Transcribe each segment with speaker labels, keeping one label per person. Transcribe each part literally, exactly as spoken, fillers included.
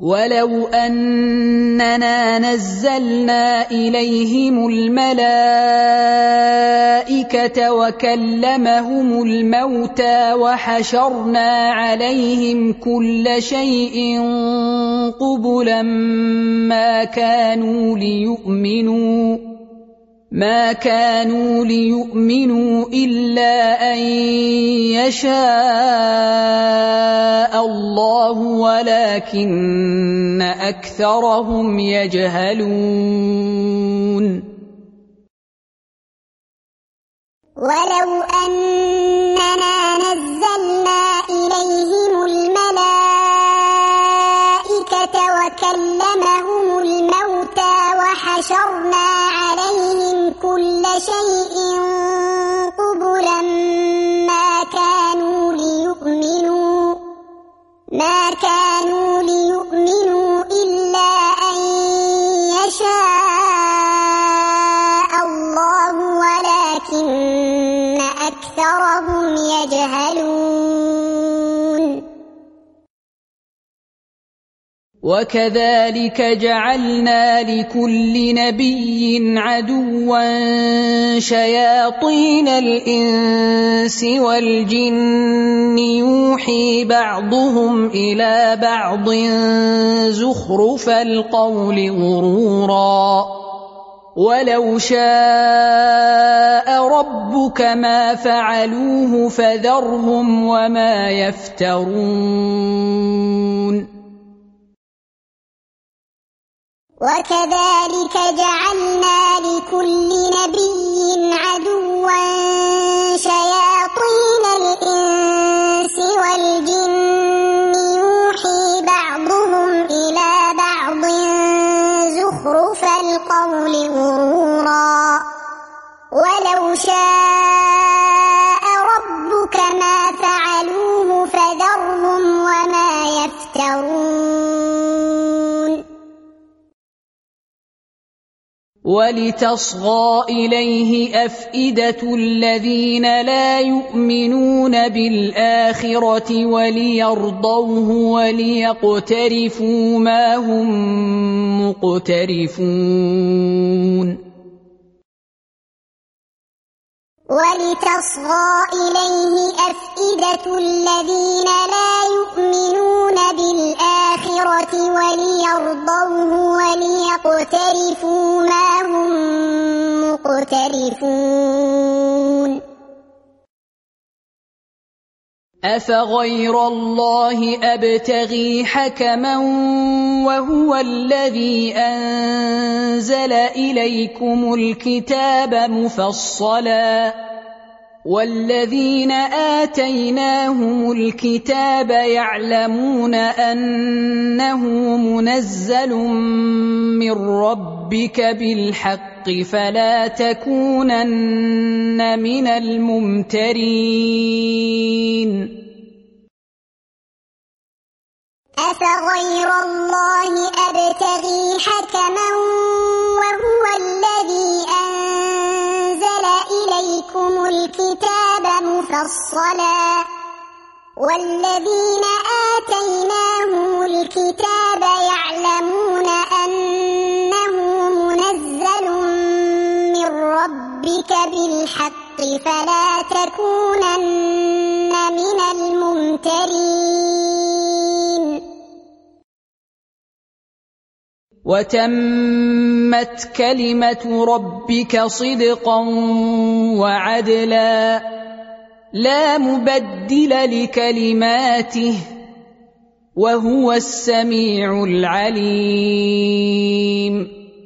Speaker 1: ولو أننا نزلنا إليهم الملائكة وكلمهم الموتى وحشرنا عليهم كل شيء قبلا ما كانوا ليؤمنوا ما كانوا ليؤمنوا إلا أن يشاء الله ولكن أكثرهم يجهلون.
Speaker 2: ولو أننا نزلنا إليهم الملائكة وكلمهم الموتى وحشرنا عليهم كل شيء قبلا ما كانوا ليؤمنوا ما كانوا ليؤمنوا إلا أن يشاء الله ولكن أكثرهم يجهلون.
Speaker 1: وكذلك جعلنا لكل نبي عدوا شياطين الإنس والجن يوحي بعضهم إلى بعض زخرف القول غرورا ولو شاء ربك ما فعلوه فذرهم وما يفترون.
Speaker 2: وكذلك جعلنا لكل نبي عدوا شياطين الإنس والجن يوحي بعضهم إلى بعض زخرف القول غرورا ولو شاء ربك ما فعلوه فذرهم وما يفترون.
Speaker 1: ولتصغى إليه أفئدة الذين لا يؤمنون بالآخرة وليرضوه وليقترفوا ما هم مقترفون.
Speaker 2: ولتصغى إليه أفئدة الذين لا يؤمنون بالآخرة وليرضوه وليقترفوا ما هم مقترفون.
Speaker 1: أفغير الله أبتغي حكما وهو الذي أنزل إليكم الكتاب مفصلا والذين آتيناهم الكتاب يعلمون أنه منزل من ربك بالحق فلا تكونن من الممترين.
Speaker 2: أفغير الله أبتغي حكما وهو الذي أنزل إليكم الكتاب مفصلا والذين آتيناهم الكتاب يعلمون أنه منزل من ربك بالحق فلا تكونن من الممترين.
Speaker 1: وتمت كلمة ربك صدقا وعدلا لا مبدل لكلماته وهو السميع العليم.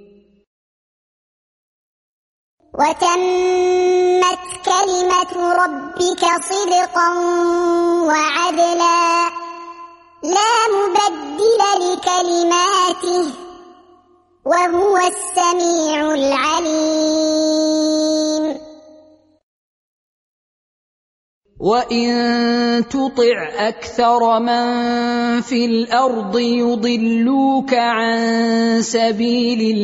Speaker 2: وتمت كلمة ربك صدقا وعدلا لا مبدل لكلماته وهو السميع العليم.
Speaker 1: وإن تطع أكثر من في الأرض يضلوك عن سبيل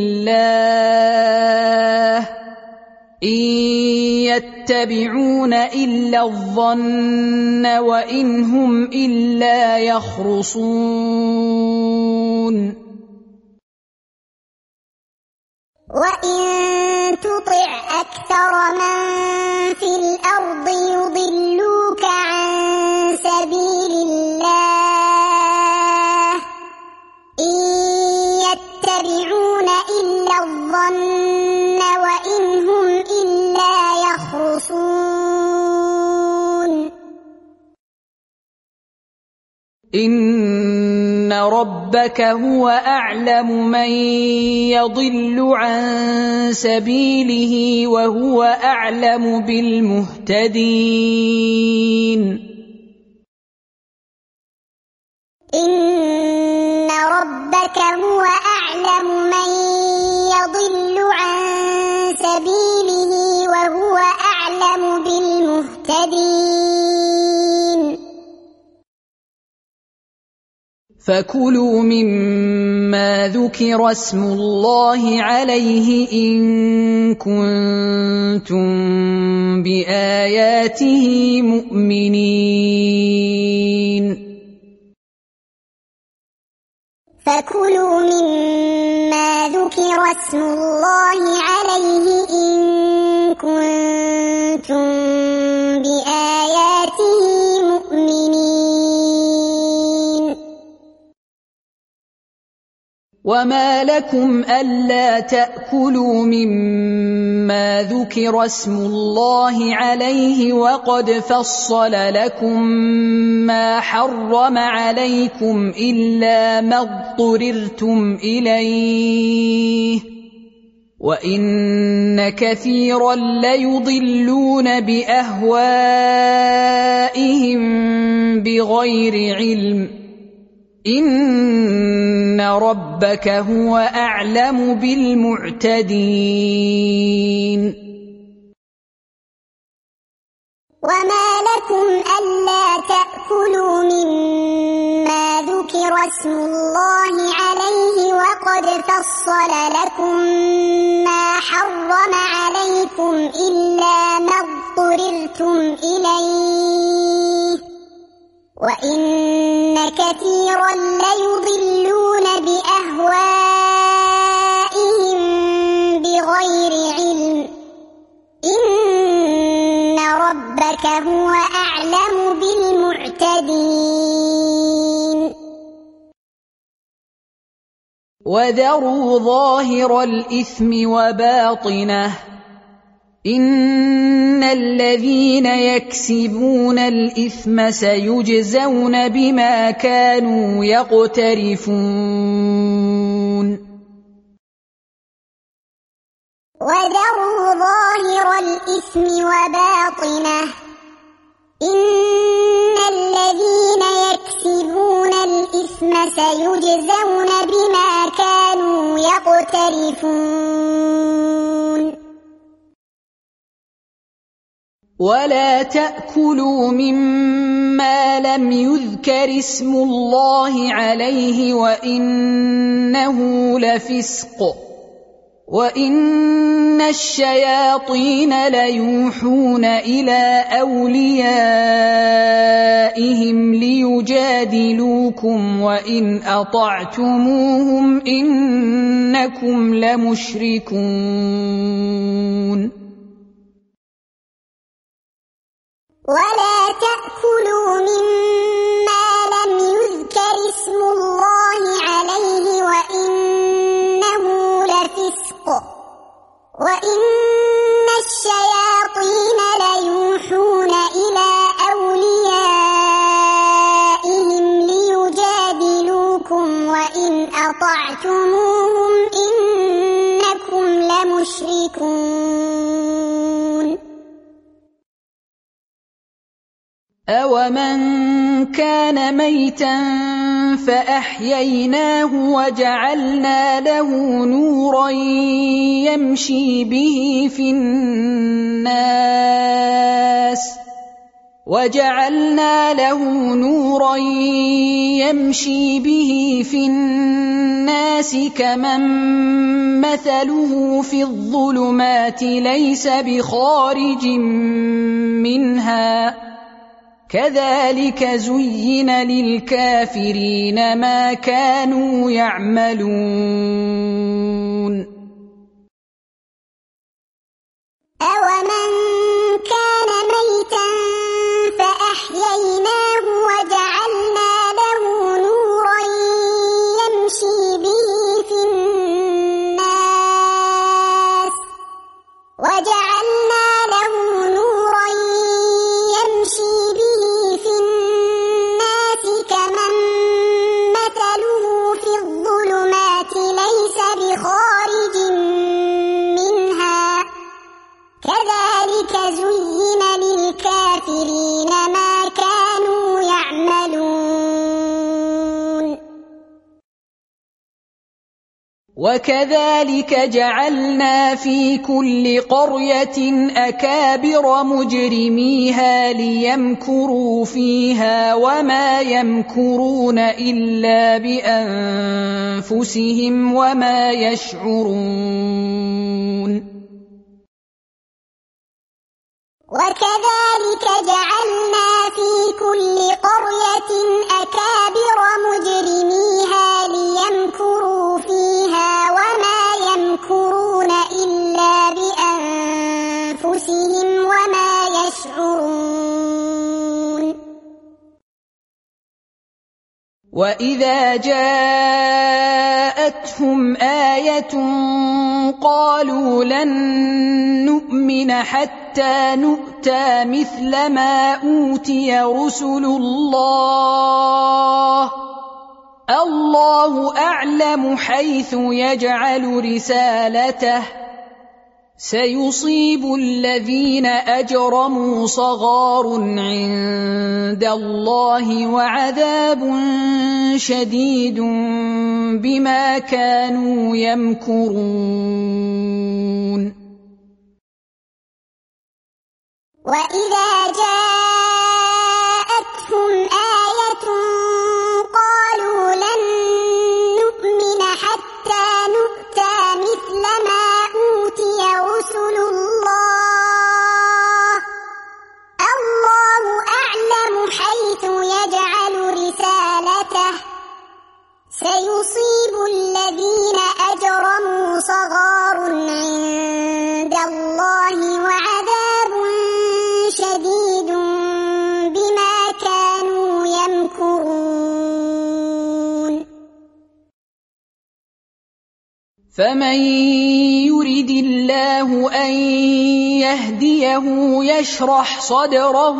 Speaker 1: الله إن يتبعون إلا الظن وإن هم إلا يخرصون.
Speaker 2: وإن تطع أكثر من في الأرض يضلوك عن سبيل الله إن يتبعون إلا الظن وإن هم إلا يخرصون
Speaker 1: إن ربك هو أعلم من يضل عن سبيله وهو أعلم بالمهتدين
Speaker 2: إن ربك هو أعلم من يضل عن سبيله وهو أعلم بالمهتدين
Speaker 1: فكلوا مما ذكر اسم الله عليه إن كنتم بآياته مؤمنين
Speaker 2: فكلوا مما ذكر اسم الله عليه إن كنتم بآياته مؤمنين
Speaker 1: وما لكم ألا تأكلوا مما ذكر اسم الله عليه وقد فصل لكم ما حرم عليكم إلا ما اضطررتم إليه وإن كثيرا ليضلون بأهوائهم بغير علم إن ربك هو أعلم بالمعتدين
Speaker 2: وما لكم ألا تأكلوا مما ذكر اسم الله عليه وقد فصل لكم ما حرم عليكم إلا ما اضطررتم إليه وإن كثيرا ليضلون بأهوائهم بغير علم إن ربك هو أعلم بالمعتدين
Speaker 1: وذروا ظاهر الإثم وباطنه إن الذين يكسبون الإثم سيجزون بما كانوا يقترفون
Speaker 2: وذروا ظاهر الإثم وباطنه إن الذين يكسبون الإثم سيجزون بما كانوا يقترفون
Speaker 1: ولا تأكلوا مما لم يذكر اسم الله عليه وإنه لفسق وإن الشياطين ليوحون إلى أوليائهم ليجادلوكم وإن أطعتموهم إنكم لمشركون
Speaker 2: ولا تأكلوا مما لم يذكر اسم الله عليه وإنه لفسق وإن الشياطين ليوحون إلى أوليائهم ليجادلوكم وإن أطعتموهم إنكم لمشركون
Speaker 1: أَوَمَنْ كَانَ مَيْتًا فَأَحْيَيْنَاهُ وَجَعَلْنَا لَهُ نُورًا يَمْشِي بِهِ فِي النَّاسِ وَجَعَلْنَا لَهُ نُورًا يَمْشِي بِهِ فِي النَّاسِ كَمَنْ مَثَلُهُ فِي الظُّلُمَاتِ لَيْسَ بِخَارِجٍ مِنْهَا كذلك زين للكافرين ما كانوا يعملون
Speaker 2: أَوَمَنْ كَانَ مَيْتًا فَأَحْيَيْنَاهُ وَجَعَلْنَا لَهُ نُورًا يَمْشِي بِهِ فِي النَّاسِ وَجَعَلْنَا لَهُ نُورًا يَمْشِي بِهِ فِي النَّاسِ كَمَن مَّثَلُهُ فِي الظُّلُمَاتِ لَيْسَ بِخَارِجٍ مِّنْهَا كَذَلِكَ زُيِّنَ لِلْكَافِرِينَ مَا كَانُوا يَعْمَلُونَ
Speaker 1: وكذلك جعلنا في كل قرية أكابر مجرميها ليمكروا فيها وما يمكرون إلا بأنفسهم وما يشعرون
Speaker 2: وكذلك جعلنا في كل قرية أكابر مجرميها ليمكروا فيها وما يمكرون إلا بأنفسهم وما يشعرون
Speaker 1: وإذا جاءتهم آية قالوا لن نؤمن حتى نؤتى مثل ما أوتي رسل الله الله أعلم حيث يجعل رسالته سيصيب الذين أجرموا صغار عند الله وعذاب شديد بما كانوا يمكرون
Speaker 2: وإذا جاءتهم آية قالوا لن نؤمن حتى نؤتى مثل ما أوتي رسل الله الله أعلم حيث يجعل رسالته سيصيب الذين أجرموا صغار عند الله وعذاب شديد بما كانوا يمكرون
Speaker 1: فمن يرد الله أن يهديه يشرح صدره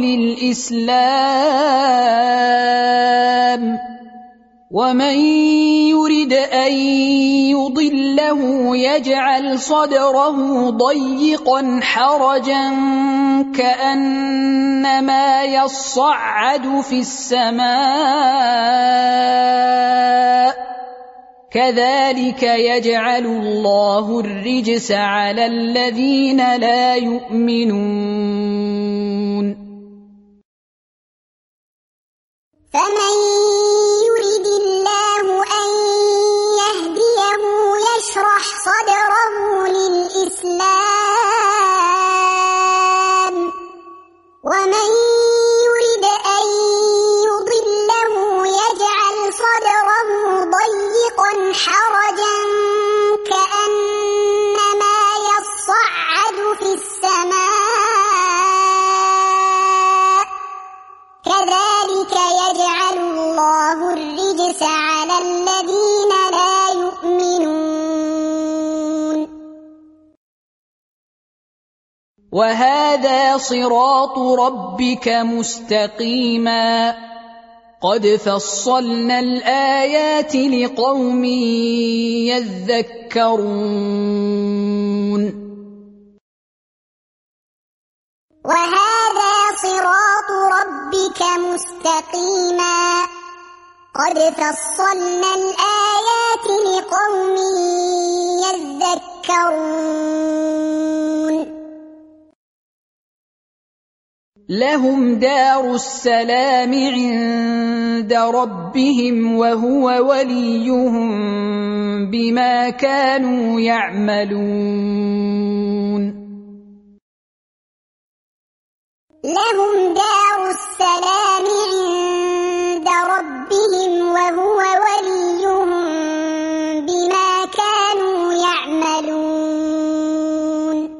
Speaker 1: للإسلام ومن يرد أن يضله يجعل صدره ضيقا حرجا كأنما يصعد في السماء كذلك يجعل الله الرجس على الذين لا يؤمنون
Speaker 2: فمن يرد الله أن يهديه يشرح صدره للإسلام ومن يرد أن يضله يجعل صدره ضيقا حرجا كأنما يصعد في السماء كذلك يجعل الله الرجس على الذين لا يؤمنون
Speaker 1: وهذا صراط ربك مستقيما قد فصلنا الآيات لقوم يذكرون
Speaker 2: وهذا صراط ربك مستقيما قد فصلنا الآيات لقوم يذكرون
Speaker 1: لهم دار السلام عند ربهم وهو وليهم بما كانوا يعملون
Speaker 2: لهم دار السلام عند ربهم وهو وليهم بما كانوا يعملون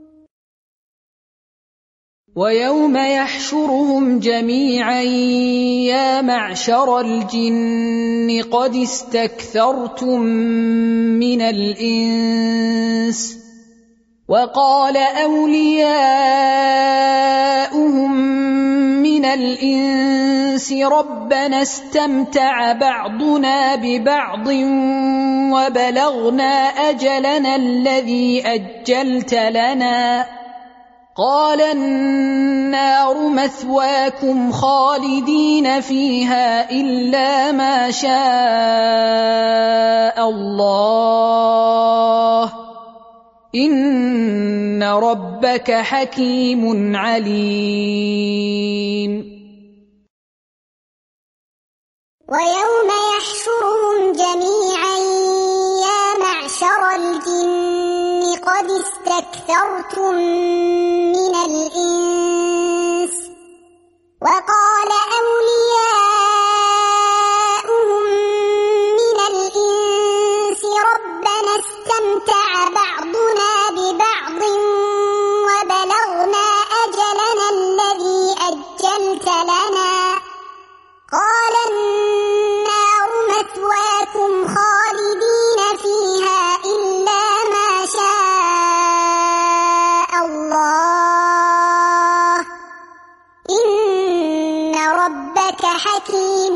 Speaker 1: ويوم يحشرهم جميعا يا معشر الجن قد استكثرتم من الإنس وقال أولياؤهم من الإنس ربنا استمتع بعضنا ببعض وبلغنا أجلنا الذي أجلت لنا قال النار مثواكم خالدين فيها إلا ما شاء الله إن ربك حكيم عليم
Speaker 2: ويوم يحشرهم جميعا يا معشر الجن قد استكثرتم من الإنس وقال أولياؤهم من الإنس ربنا استمتع بعضنا ببعض وبلغنا أجلنا الذي أجلت لنا قال النار مثواكم خالدين فيها إلا ما شاء الله إن ربك حكيم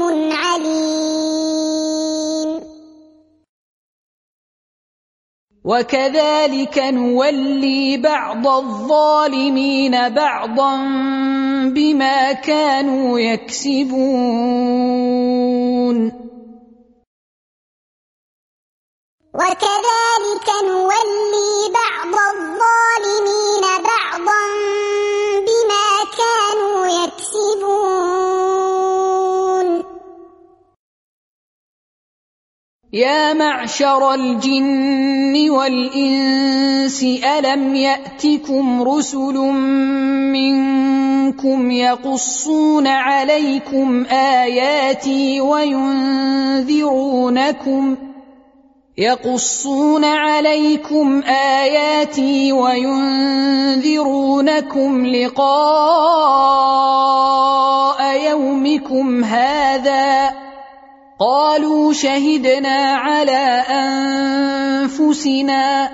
Speaker 2: عليم
Speaker 1: وكذلك نولي بعض الظالمين بعضا بما كانوا يكسبون
Speaker 2: وكذلك نولي بعض الظالمين بعضا بما كانوا يكسبون
Speaker 1: يا معشر الجن والإنس ألم يأتكم رسل منكم يقصون عليكم آياتي وينذرونكم يقصون عليكم آياتي وينذرونكم لقاء يومكم هذا قالوا شهدنا على أنفسنا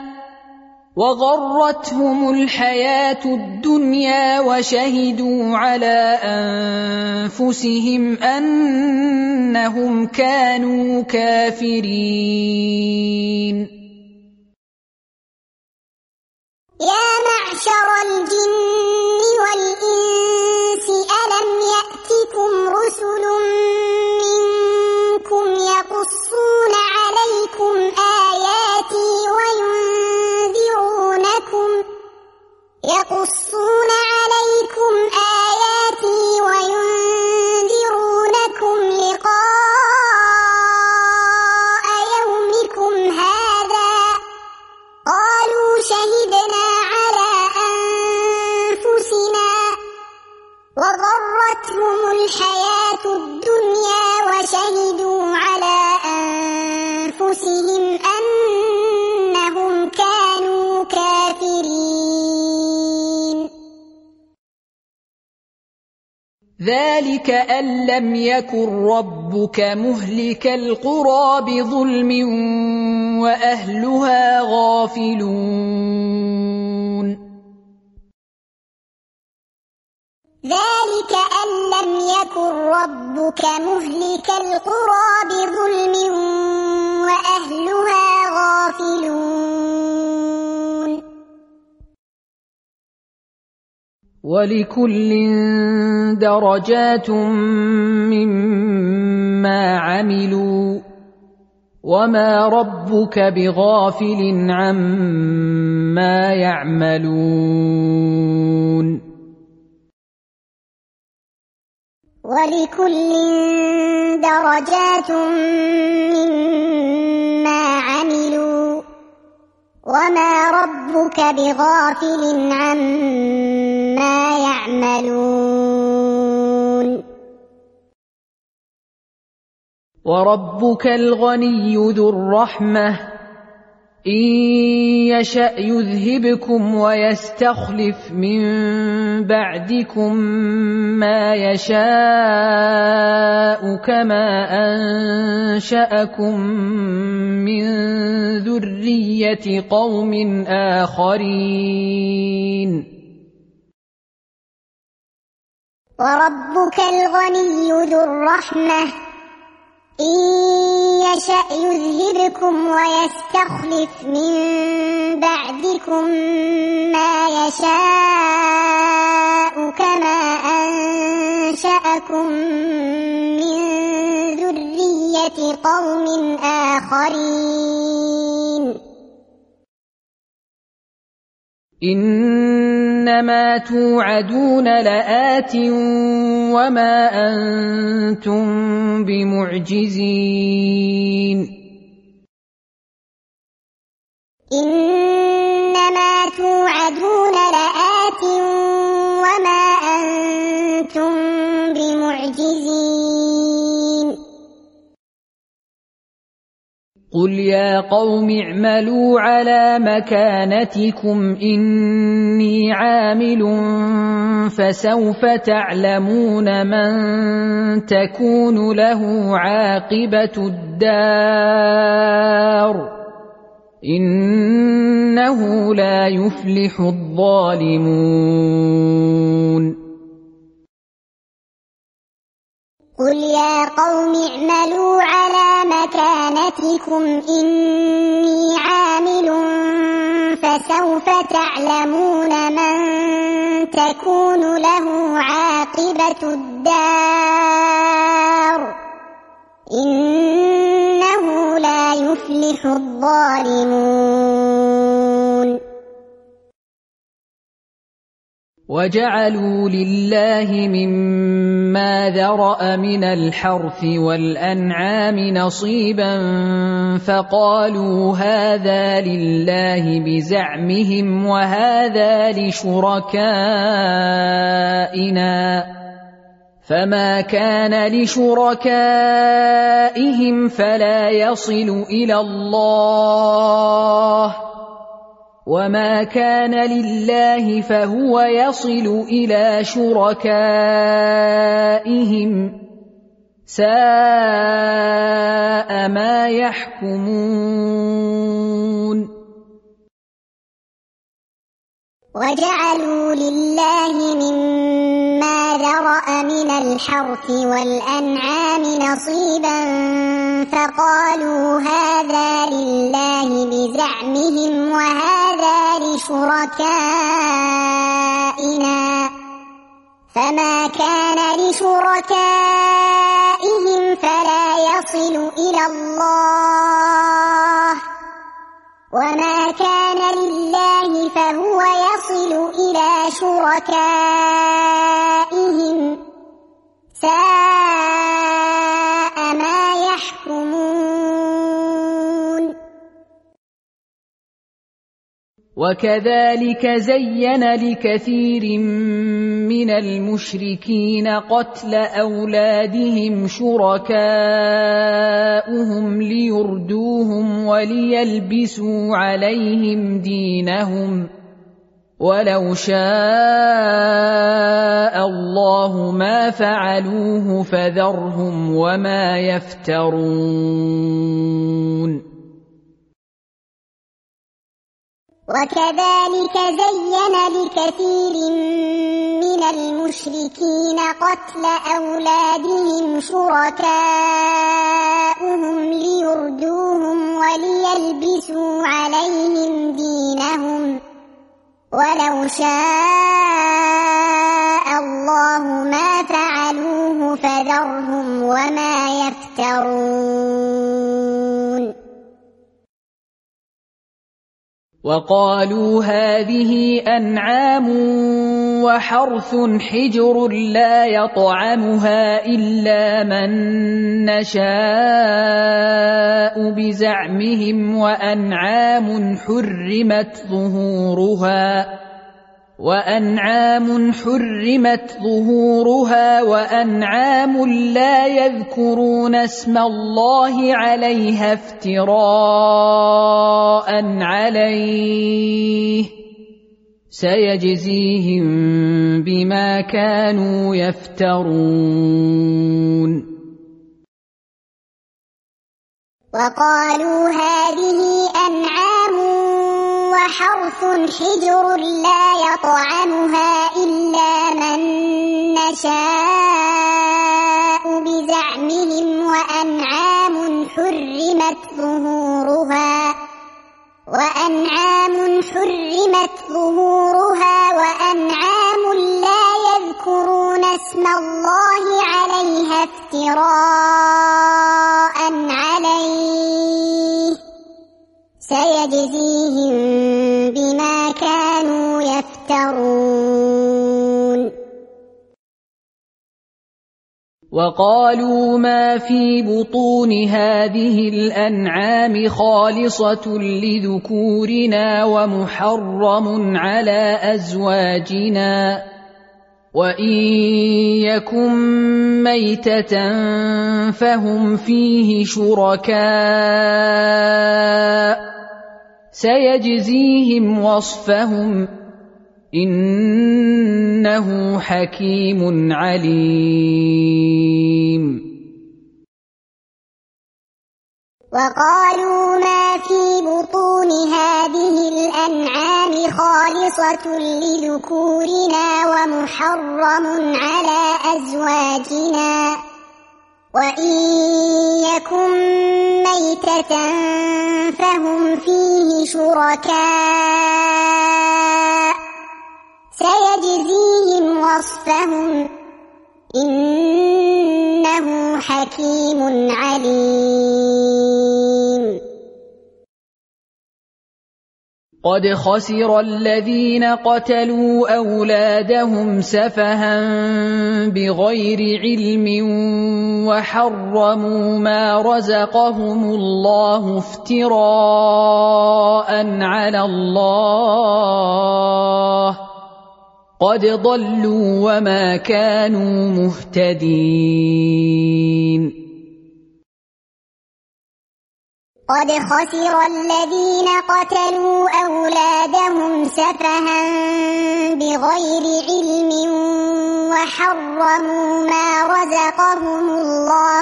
Speaker 1: وغرتهم الحياة الدنيا وشهدوا على أنفسهم أنهم كانوا كافرين
Speaker 2: يا معشر الجن والإنس ألم يأتكم رسل منكم يقصون عليكم آياتي وينذرونكم يقصون عليكم آياتي وينذرونكم لقاء يومكم هذا قالوا شهدنا على أنفسنا وغرتهم الحياة الدنيا وشهدوا على أنفسهم أنهم كانوا كافرين
Speaker 1: ذلك أن لم يكن ربك مهلك القرى بظلم وأهلها غافلون
Speaker 2: ذلك أن لم يكن ربك مهلك القرى بظلم وأهلها غافلون
Speaker 1: ولكل درجات مما عملوا وما ربك بغافل عما يعملون
Speaker 2: ولكل درجات مما عملوا وما ربك ربك بغافل عما يعملون
Speaker 1: وربك الغني ذو الرحمة إن يشأ يذهبكم ويستخلف من بعدكم ما يشاء كما أنشأكم من ذرية قوم آخرين
Speaker 2: وربك الغني ذو الرحمة إن يشأ يذهبكم ويستخلف من بعدكم ما يشاء كما أنشأكم من ذرية قوم آخرين
Speaker 1: إنما توعدون لآت وما أنتم بمعجزين
Speaker 2: إنما توعدون لآت وما أنتم بمعجزين
Speaker 1: قل يا قوم اعملوا على مكانتكم إني عامل فسوف تعلمون من تكون له عاقبة الدار إنه لا يفلح الظالمون
Speaker 2: قل يا قوم اعملوا على مكانتكم إني عامل فسوف تعلمون من تكون له عاقبة الدار إنه لا يفلح الظالمون
Speaker 1: وجعلوا لله مما ذرأ من الحرث والأنعام نصيبا فقالوا هذا لله بزعمهم وهذا لشركائنا فما كان لشركائهم فلا يصل إلى الله وما كان لله فهو يصل إلى شركائهم ساء ما يحكمون
Speaker 2: وجعلوا لله مما ذرأ من الحرث والأنعام نصيبا فقالوا هذا لله بزعمهم وهذا لشركائنا فما كان لشركائهم فلا يصل إلى الله وما كان لله فهو يصل إلى شركائهم ساء ما يحكمون
Speaker 1: وكذلك زين لكثير من المشركين قتل أولادهم شركاؤهم ليردوهم وليلبسوا عليهم دينهم ولو شاء الله ما فعلوه فذرهم وما يفترون
Speaker 2: وكذلك زين لكثير من المشركين قتل أولادهم شركاؤهم ليردوهم وليلبسوا عليهم دينهم ولو شاء الله ما فعلوه فذرهم وما يفترون
Speaker 1: وقالوا هذه أنعام وحرث حجر لا يطعمها إلا من نشاء بزعمهم وأنعام حرمت ظهورها وأنعام حرمت ظهورها وأنعام لا يذكرون اسم الله عليها افتراء عليه سيجزيهم بما كانوا يفترون.
Speaker 2: وقالوا هذه أنعام وحرث حجر لا يطعمها إلا من نشاء بزعمهم وأنعام حرمت ظهورها وأنعام حرمت ظهورها وأنعام لا يذكرون اسم الله عليها افتراء عليه سيجزيهم بما كانوا يفترون.
Speaker 1: وقالوا ما في بطون هذه الأنعام خالصة لذكورنا ومحرم على أزواجنا وإن يكن ميتة فهم فيه شركاء سيجزيهم وصفهم إنه حكيم عليم.
Speaker 2: وقالوا ما في بطون هذه الأنعام خالصة لذكورنا ومحرم على أزواجنا وإن يكن ميتة فهم فيه شركاء سيجزيهم وصفهم إنه حكيم عليم.
Speaker 1: قد خسر الذين قتلوا أولادهم سفها بغير علم وحرموا ما رزقهم الله افتراء على الله قد ضلوا وما كانوا مهتدين.
Speaker 2: قد خسر الذين قتلوا أولادهم سفها بغير علم وحرموا ما رزقهم الله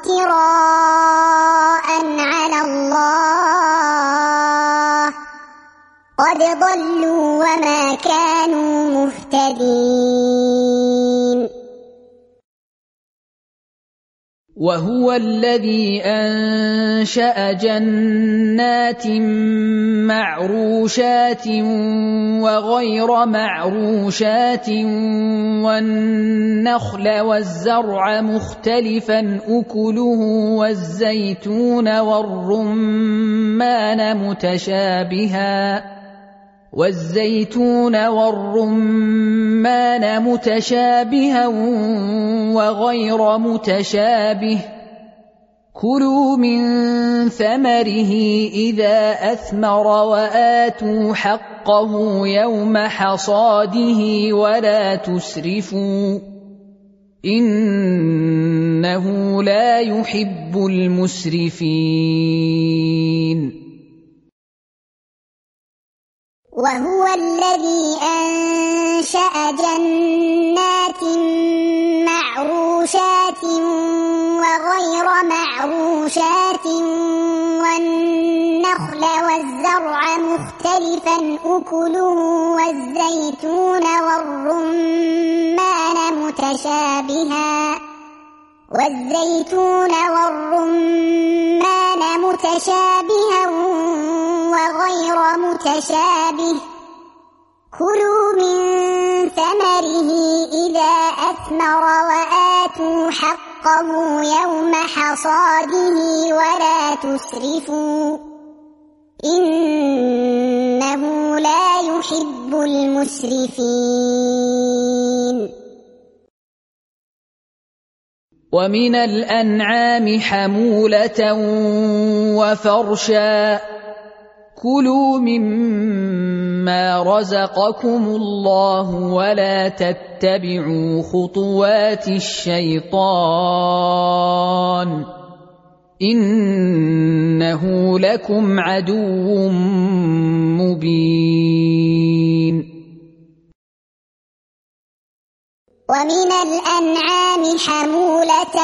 Speaker 2: افتراء على الله قد ضلوا وما كانوا مهتدين.
Speaker 1: وهو الذي أنشأ جنات معروشات وغير معروشات والنخل والزرع مختلفا أكله والزيتون والرمان متشابها والزيتون والرمان متشابها وغير متشابه كلوا من ثمره إذا أثمر وآتوا حقه يوم حصاده ولا تسرفوا إنه لا يحب المسرفين.
Speaker 2: وهو الذي أنشأ جنات معروشات وغير معروشات والنخل والزرع مختلفا أكله والزيتون والرمان متشابها والزيتون والرمان متشابها وغير متشابه كلوا من ثمره إذا أثمر وآتوا حقه يوم حصاده ولا تسرفوا إنه لا يحب المسرفين.
Speaker 1: ومن الأنعام حمولة وفرشا كلوا مما رزقكم الله ولا تتبعوا خطوات الشيطان إنه لكم عدو مبين
Speaker 2: ومن الأنعام حمولة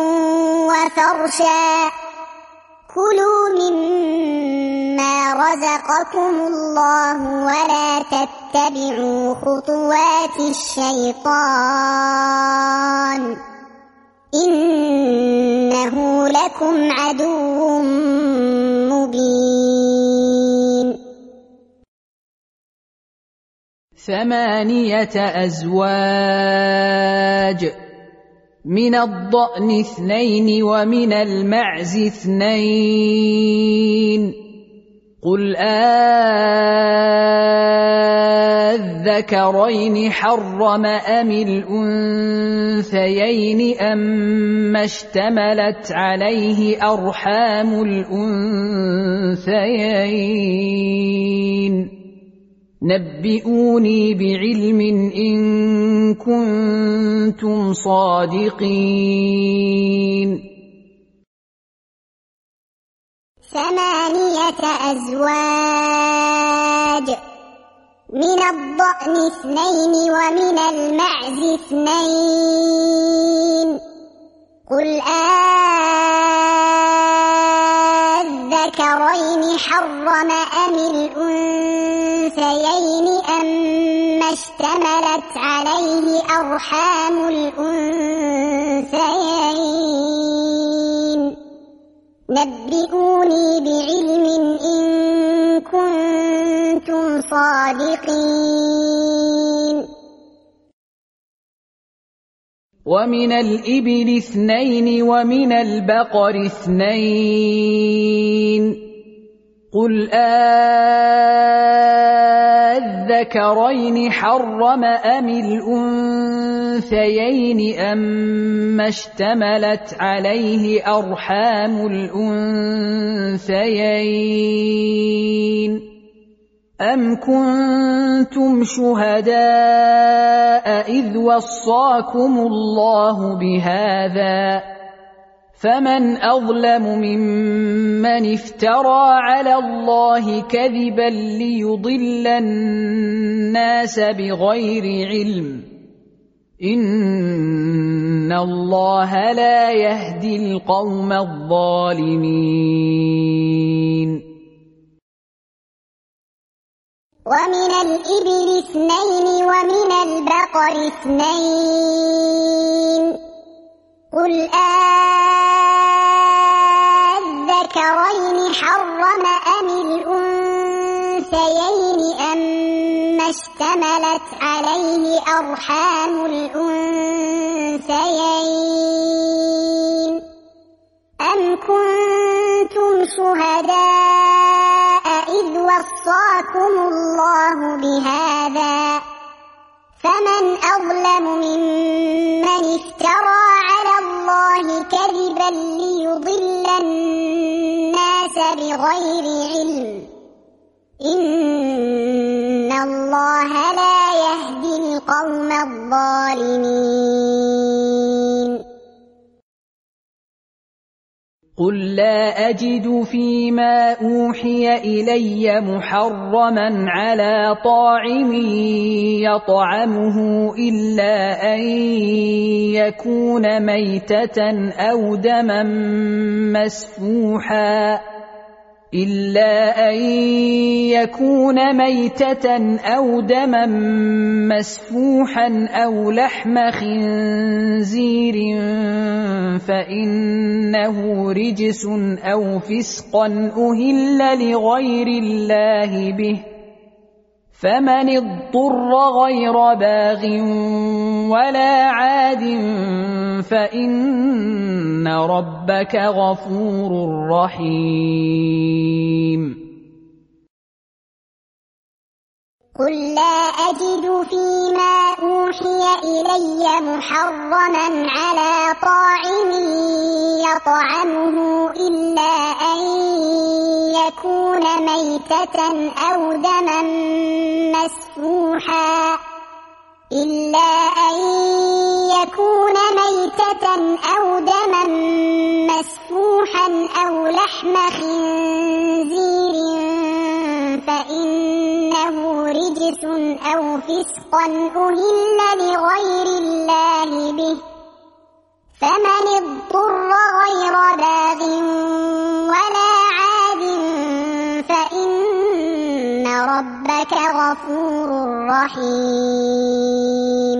Speaker 2: وفرشا كلوا مما رزقكم الله ولا تتبعوا خطوات الشيطان إنه لكم عدو مبين
Speaker 1: ثمانية أزواج من الضأن اثنين ومن المعز اثنين قل آذكرين حرم أم الأنثيين أما اشتملت عليه أرحام الأنثيين نبئوني بعلم إن كنتم صادقين
Speaker 2: ثمانية أزواج من الضأن اثنين ومن المعز اثنين قل آذكرين حرم أم الأنثيين أما اشتملت عليه أرحام الأنثيين نبئوني بعلم إن كنتم صادقين
Speaker 1: ومن الإبل اثنين ومن البقر اثنين قل آذكرين حرم أم الأنثيين أما اشتملت عليه أرحام الأنثيين أم كنتم شهداء إذ وصاكم الله بهذا فمن أظلم ممن افترى على الله كذبا ليضل الناس بغير علم إن الله لا يهدي القوم الظالمين
Speaker 2: ومن الإبل اثنين ومن البقر اثنين قل آذكرين حرم أم الأنثيين أما اشتملت عليه أرحام الأنثيين أم كنتم شهداء إذ وصاكم الله بهذا فمن أظلم ممن افترى على الله كذبا ليضل الناس بغير علم إن الله لا يهدي القوم الظالمين
Speaker 1: قل لا أجد فيما أوحي إلي محرما على طاعم يطعمه إلا أن يكون ميتة أو دما مسفوحا إلا أن يكون ميتة أو دما مسفوحا أو لحم خنزير فإنه رجس أو فسقا أهل لغير الله به فمن اضطر غير باغ ولا عاد فإن ربك غفور رحيم
Speaker 2: قل لا أجد فيما أوحي أوحي إلي محرما على طاعم يطعمه إلا أن يكون ميتة أو دما مسفوحا إلا أن يكون ميتة أو دما مسفوحا أو لحم خنزير فإنه رجس أو فسقا أهل لغير الله به فمن اضطر غير باغ ولا عاد فإن ربك غفور رحيم.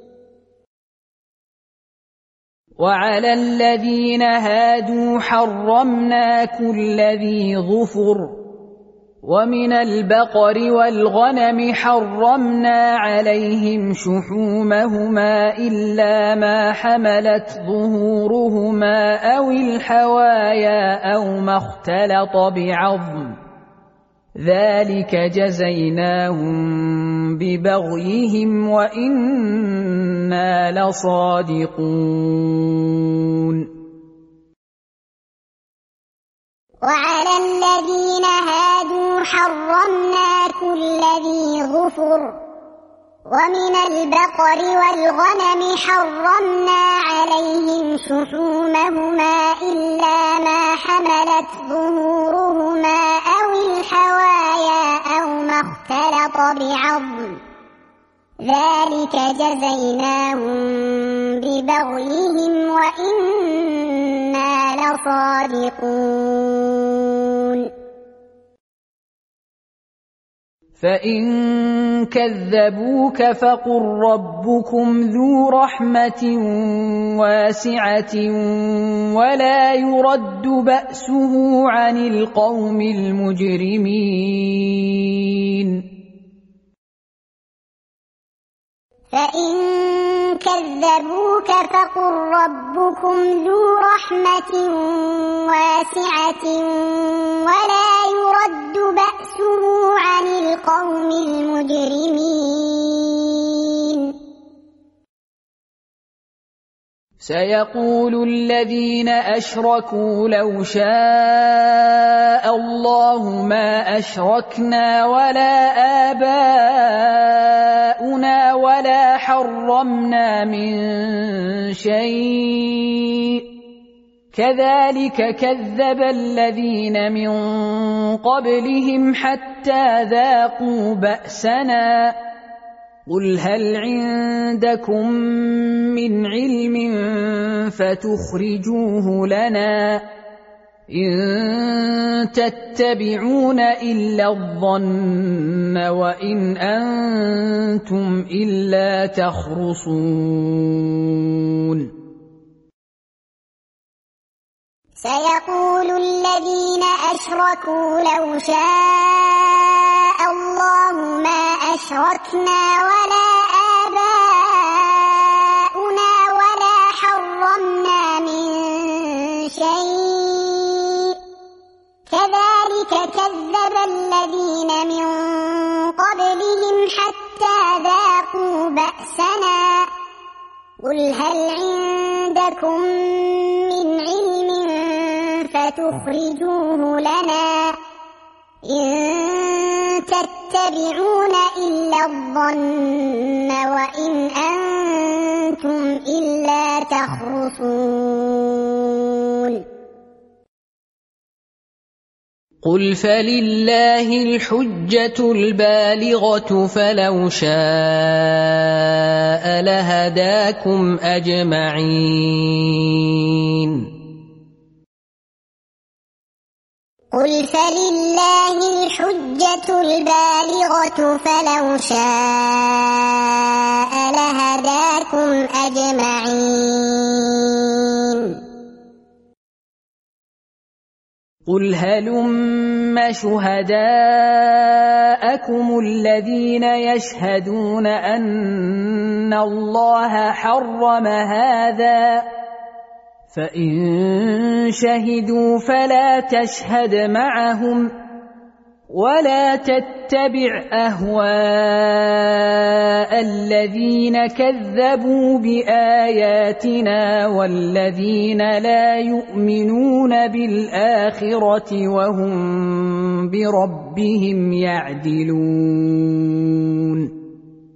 Speaker 1: وعلى الذين هادوا حرمنا كل ذي ظفر ومن البقر والغنم حرمنا عليهم شحومهما إلا ما حملت ظهورهما أو الحوايا أو ما اختلط بعظم ذلك جزيناهم ببغيهم وإنا لصادقون.
Speaker 2: وعلى الذين هادوا حرمنا كل ذي ظفر ومن البقر والغنم حرمنا عليهم شحومهما إلا ما حملت ظهورهما أو الحوايا أو ما اختلط بعظم ذلك جزيناهم ببغيهم وإنا لصادقون.
Speaker 1: فإن كذبوك فقل ربكم ذو رحمة واسعة ولا يرد بأسه عن القوم المجرمين.
Speaker 2: فإن كذبوك فقل ربكم ذو رحمة واسعة ولا يرد بأسه عن القوم المجرمين.
Speaker 1: سيقول الذين أشركوا لو شاء الله ما أشركنا ولا آباؤنا ولا حرمنا من شيء كذلك كذب الذين من قبلهم حتى ذاقوا بأسنا قل هل عندكم من علم فتخرجوه لنا إن تتبعون إلا الظن وإن أنتم إلا تخرصون.
Speaker 2: سيقول الذين أشركوا لو شاء الله ما أشركنا ولا آباؤنا ولا حرمنا من شيء كذلك كذب الذين من قبلهم حتى ذاقوا بأسنا قل هل عندكم من علم فتخرجوه لنا إن تتبعون إلا الظن وإن أنتم إلا تخرصون.
Speaker 1: قل فلله الحجة البالغة فلو شاء لهداكم أجمعين.
Speaker 2: قل فلله الحجة البالغة فلو شاء لهداكم أجمعين.
Speaker 1: قل هلم شهداءكم الذين يشهدون أن الله حرم هذا فإن شهدوا فلا تشهد معهم ولا تتبع أهواء الذين كذبوا بآياتنا والذين لا يؤمنون بالآخرة وهم بربهم يعدلون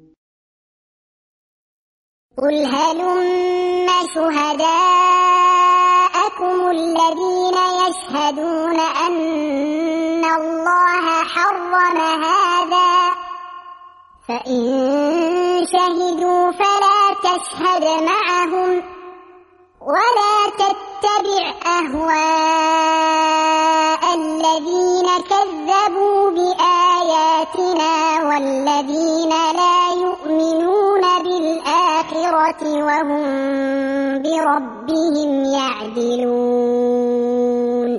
Speaker 2: قل هلم شهداءكم الذين يشهدون أن الله حرم هذا فإن شهدوا فلا تشهد معهم ولا تتبع أهواء الذين كذبوا بآياتنا والذين لا يؤمنون بالآخرة وهم بربهم يعدلون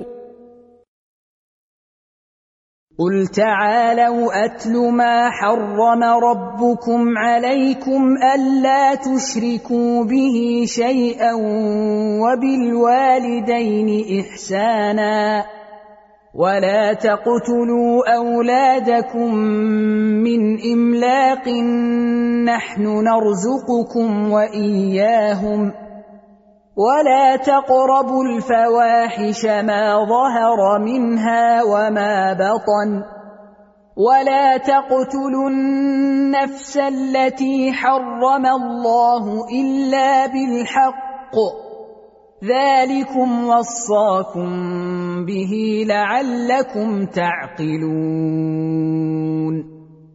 Speaker 1: قل تعالوا أتل ما حرم ربكم عليكم ألا تشركوا به شيئا وبالوالدين إحسانا ولا تقتلوا أولادكم من إملاق نحن نرزقكم وإياهم ولا تقربوا الفواحش ما ظهر منها وما بطن ولا تقتلوا النفس التي حرم الله إلا بالحق ذلكم وصاكم به لعلكم تعقلون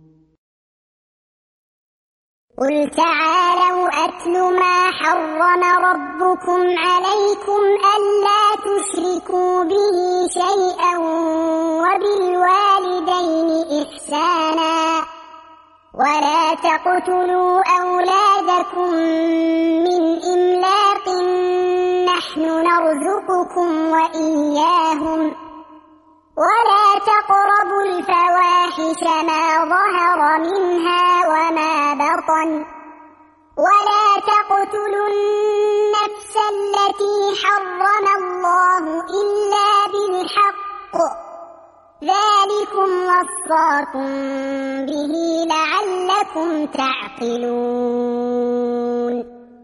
Speaker 2: قل تعالوا أتل ما حرم ربكم عليكم ألا تشركوا به شيئا وبالوالدين إحسانا ولا تقتلوا أولادكم من إملاق نحن نرزقكم وإياهم ولا تقربوا الفواحش ما ظهر منها وما بطن ولا تقتلوا النفس التي حرم الله إلا بالحق ذلكم وصاكم به لعلكم تعقلون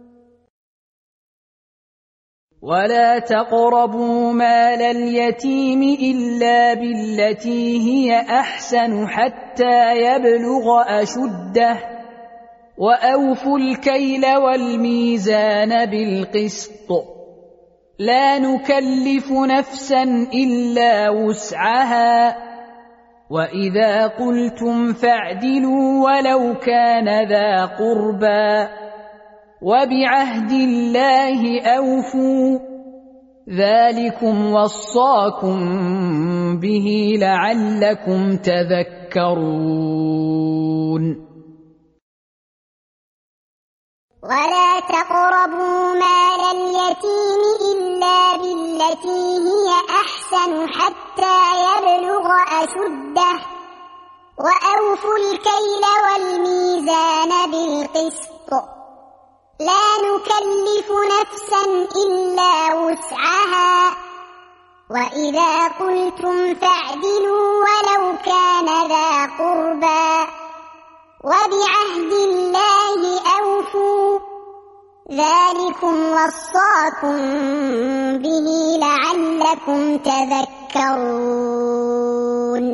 Speaker 1: ولا تقربوا مال اليتيم إلا بالتي هي أحسن حتى يبلغ أشده وأوفوا الكيل والميزان بالقسط لا نكلف نفسا إلا وسعها وإذا قلتم فاعدلوا ولو كان ذا قربى وبعهد الله أوفوا ذلكم وصاكم به لعلكم تذكرون
Speaker 2: ولا تقربوا مال اليتيم إلا بالتي هي أحسن حتى يبلغ أشده وأوفوا الكيل والميزان بالقسط لا نكلف نفسا إلا وسعها وإذا قلتم فاعدلوا ولو كان ذا قربى وبعهد الله أوفوا ذلكم وصاكم به لعلكم تذكرون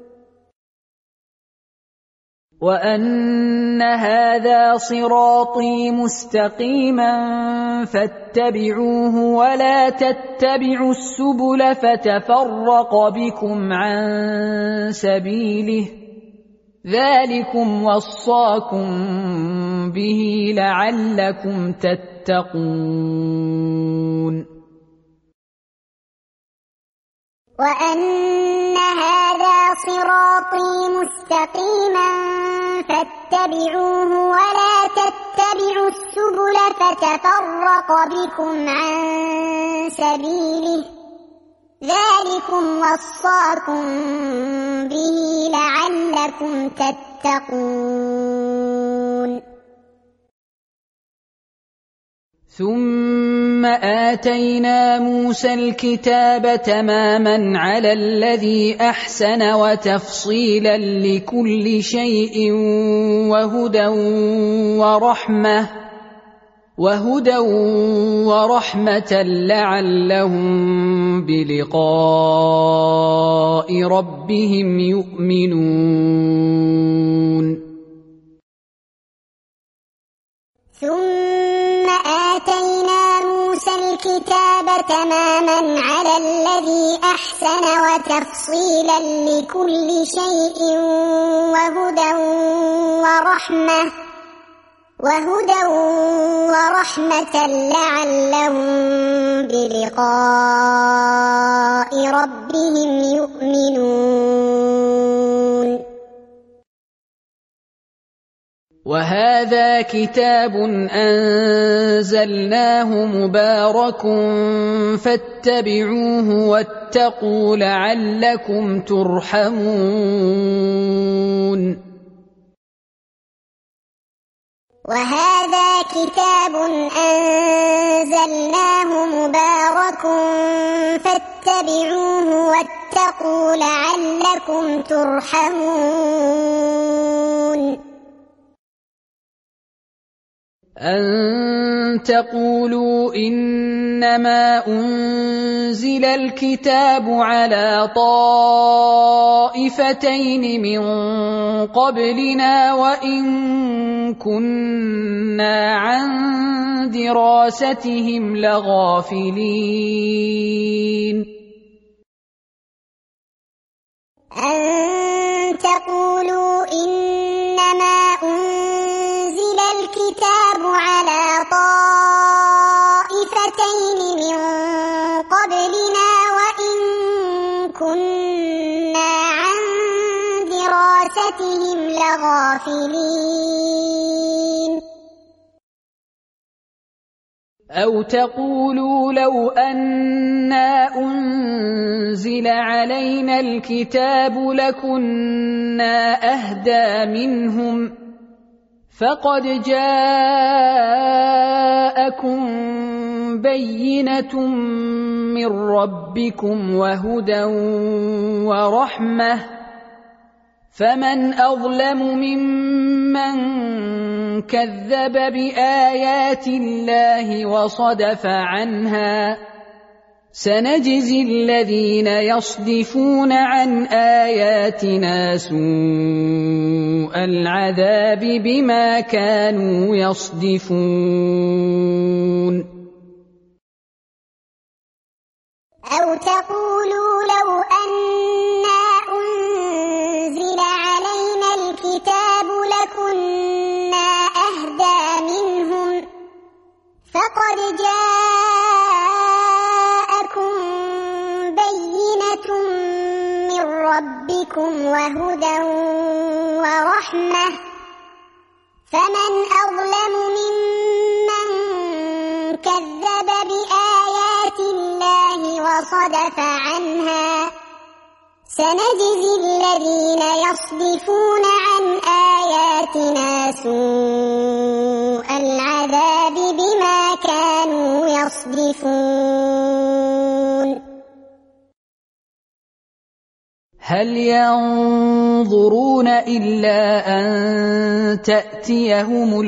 Speaker 1: وأن هذا صراطي مستقيما فاتبعوه ولا تتبعوا السبل فتفرق بكم عن سبيله ذلكم وصاكم به لعلكم تتقون
Speaker 2: وأن هذا صراطي مستقيما فاتبعوه ولا تتبعوا السبل فتفرق بكم عن سبيله ذلكم وصاكم به لعلكم تتقون
Speaker 1: ثم آتينا موسى الكتاب تماما على الذي أحسن وتفصيلا لكل شيء وهدى ورحمة وهدى ورحمة لعلهم بلقاء ربهم يؤمنون.
Speaker 2: ثم آتينا موسى الكتاب تماما على الذي أحسن وتفصيلا لكل شيء وهدى ورحمة وهدى ورحمة لعلهم بلقاء ربهم يؤمنون.
Speaker 1: وهذا كتاب أنزلناه مبارك فاتبعوه واتقوا لعلكم ترحمون.
Speaker 2: وهذا كتاب أنزلناه مبارك فاتبعوه واتقوا لعلكم ترحمون.
Speaker 1: أن تقولوا إنما أنزل الكتاب على طائفتين من قبلنا وإن كنا عن دراستهم لغافلين.
Speaker 2: أن تقولوا إنما أنزل الكتاب على طائفتين من قبلنا وإن كنا عن دراستهم لغافلين.
Speaker 1: أو تقولوا لو أنا أنزل علينا الكتاب لكنا أهدى منهم فقد جاءكم بينة من ربكم وهدى ورحمة فمن أظلم ممن كذب بآيات الله وصدف عنها سنجزي الذين يصدفون عن آياتنا سوء العذاب بما كانوا يصدفون.
Speaker 2: أو تقولوا لو أنا أنزل علينا الكتاب لكنا أهدى منهم فقد جاءكم بينة من ربكم وهدى ورحمة فمن أظلم ممن كذب بآيات الله وصدف عنها سنجزي الذين يصدفون عن آياتنا سوء العذاب بما كانوا يصدفون.
Speaker 1: هل ينظرون إلا أن تأتيهم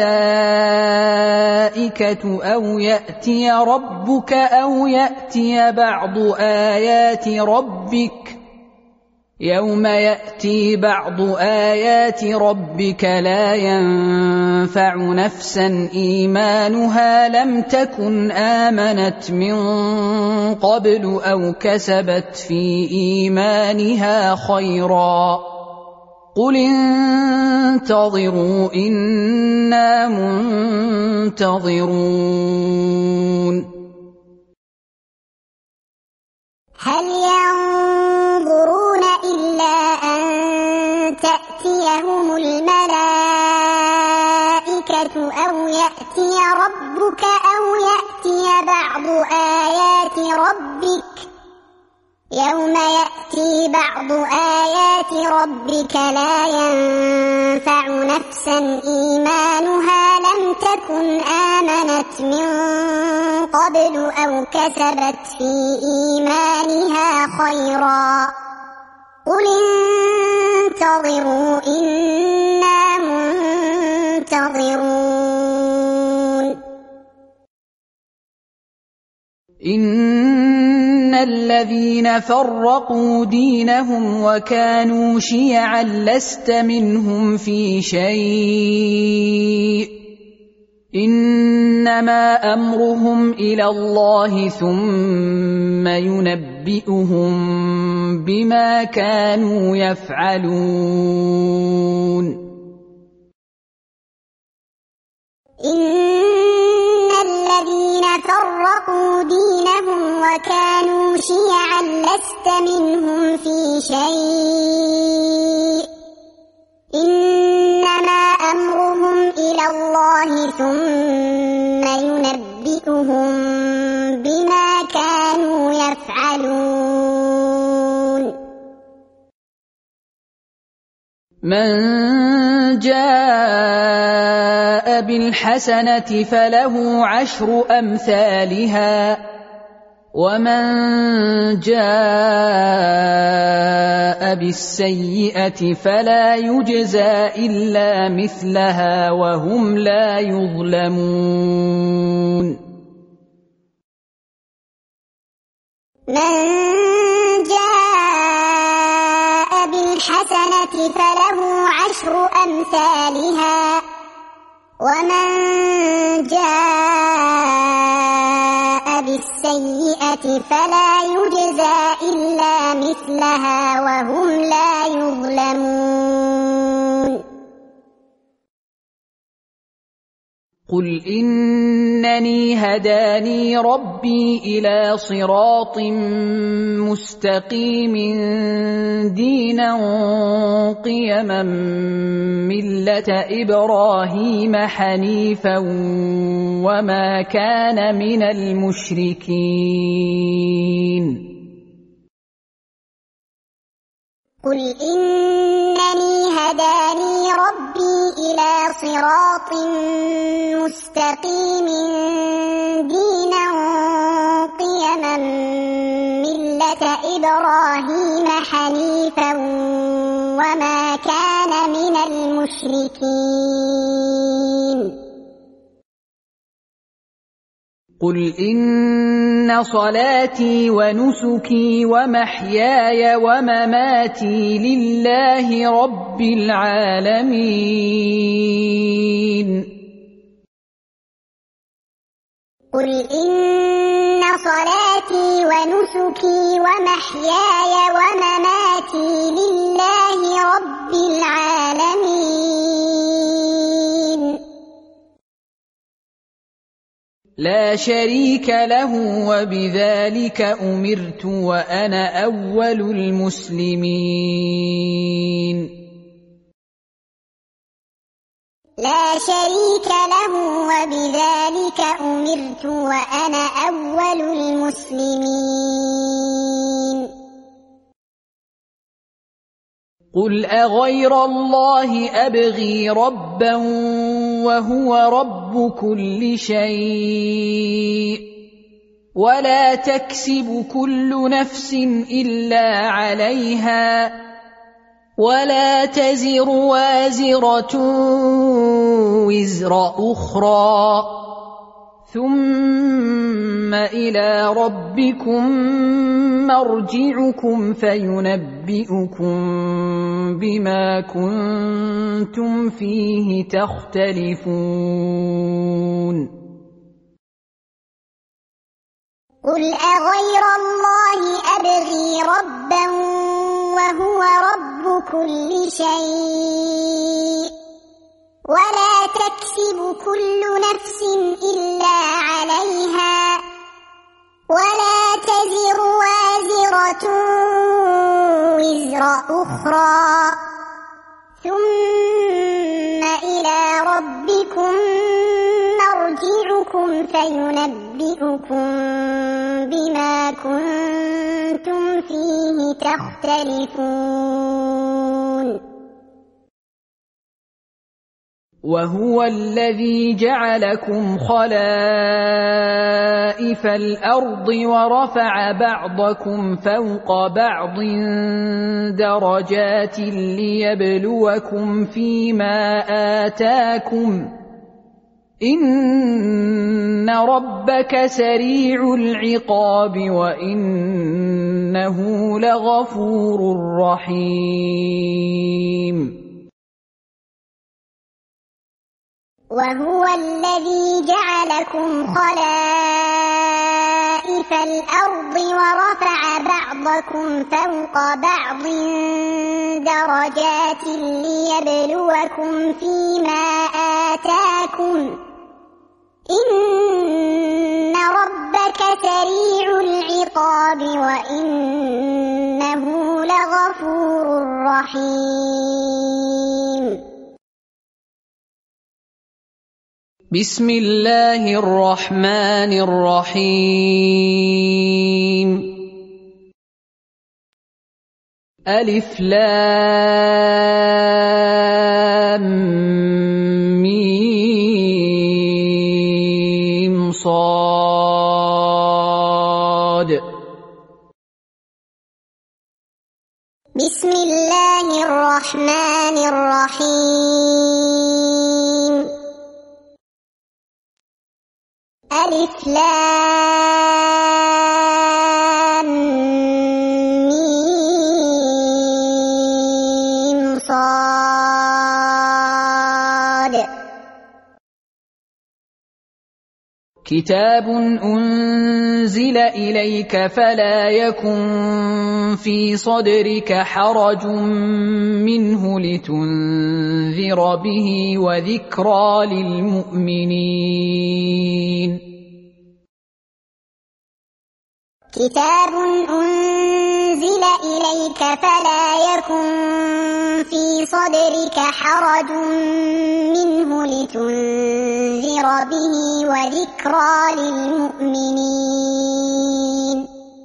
Speaker 1: الملائكة أو يأتي ربك أو يأتي بعض آيات ربك يوم يأتي بعض آيات ربك لا ينفع نفسا إيمانها لم تكن آمنت من قبل أو كسبت في إيمانها خيرا قل انتظروا إنا منتظرون.
Speaker 2: هل ينظرون إلا أن تأتيهم الملائكة أو يأتي ربك أو يأتي بعض آيات ربك يوم يأتي بعض آيات ربك لا ينفع نفسا إيمانها لم تكن آمنت من قبل أو كسبت في إيمانها خيرا قل انتظروا إنا منتظرون
Speaker 1: إن الذين فرقوا دينهم وكانوا شيعا لست منهم في شيء إنما أمرهم إلى الله ثم ينبئهم بما كانوا يفعلون
Speaker 2: إن الذين فرقوا دينهم وكانوا شيعا لست منهم في شيء إنما أمرهم إلى الله ثم ينبئهم بما كانوا يفعلون
Speaker 1: من جاء بالحسنة فله عشر أمثالها ومن جاء بالسيئة فلا يجزى إلا مثلها وهم لا يظلمون
Speaker 2: من جاء بالحسنة فله عشر أمثالها ومن جاء بالسيئة فلا يجزى إلا مثلها وهم لا يظلمون
Speaker 1: قل إنني هداني ربي إلى صراط مستقيم دينا قيما ملة إبراهيم حنيفا وما كان من المشركين
Speaker 2: قل إنني هداني ربي إلى صراط مستقيم دينا قيما ملة إبراهيم حنيفا وما كان من المشركين
Speaker 1: قل إن صلاتي ونسكي ومحياي ومماتي لله رب العالمين
Speaker 2: قل إن صلاتي ونسكي ومحياي ومماتي لله رب العالمين
Speaker 1: لا شريك له وبذلك أمرت وأنا أول المسلمين
Speaker 2: لا شريك له وبذلك أمرت وأنا أول المسلمين
Speaker 1: قل أغير الله أبغي ربا وهو رب كل شيء ولا تكسب كل نفس إلا عليها ولا تزر وازرة وزر أخرى ثم إلى ربكم مرجعكم فينبئكم بما كنتم فيه تختلفون
Speaker 2: قل أغير الله أبغي ربا وهو رب كل شيء ولا تكسب كل نفس إلا عليها ولا تزر وازرة وزر أخرى ثم إلى ربكم مرجعكم فينبئكم بما كنتم فيه تختلفون
Speaker 1: وهو الذي جعلكم خلائف الأرض ورفع بعضكم فوق بعض درجات ليبلوكم فيما آتاكم إن ربك سريع العقاب وإنه لغفور رحيم
Speaker 2: وهو الذي جعلكم خلائف الأرض ورفع بعضكم فوق بعض درجات ليبلوكم فيما آتاكم إن ربك سريع العقاب وإنه لغفور رحيم
Speaker 1: بسم الله الرحمن الرحيم ألف لام ميم صاد
Speaker 2: بسم الله الرحمن الرحيم ألف لام ميم صاد
Speaker 1: كتاب أنزل إليك فلا يكن في صدرك حرج منه لتنذر به وذكرى للمؤمنين
Speaker 2: كتاب أنزل إليك فلا يكن في صدرك حرج منه لتنذر به وذكرى للمؤمنين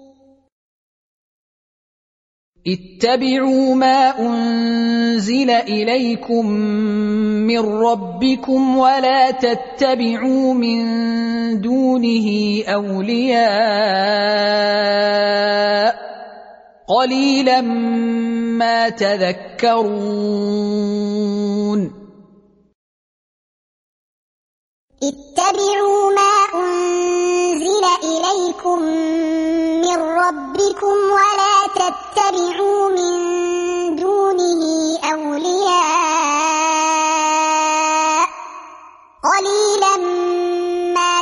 Speaker 1: اتبعوا ما أنزل إليكم من ربكم ولا تتبعوا من دونه أولياء قليلا ما تذكرون
Speaker 2: اتبعوا ما أنزل إليكم من ربكم ولا تتبعوا من دونه أولياء قليلا ما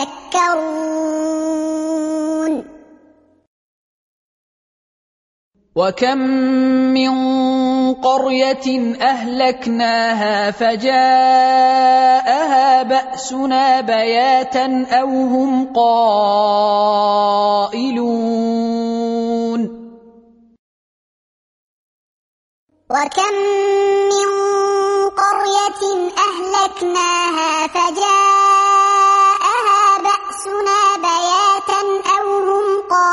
Speaker 2: تذكرون
Speaker 1: وكم من قرية أهلكناها فجاءها بأسنا بياتا أو هم قائلون
Speaker 2: وكم من قرية أهلكناها فجاءها بأسنا بياتا أو هم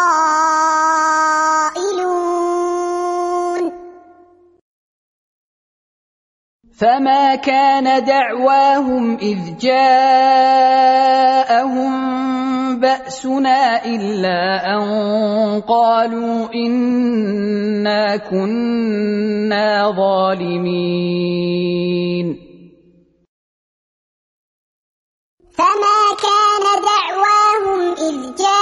Speaker 2: قائلون
Speaker 1: فما كان دعواهم إذ جاءهم بأسنا إلا أن قالوا إنا كنا ظالمين
Speaker 2: فما كان دعواهم إذ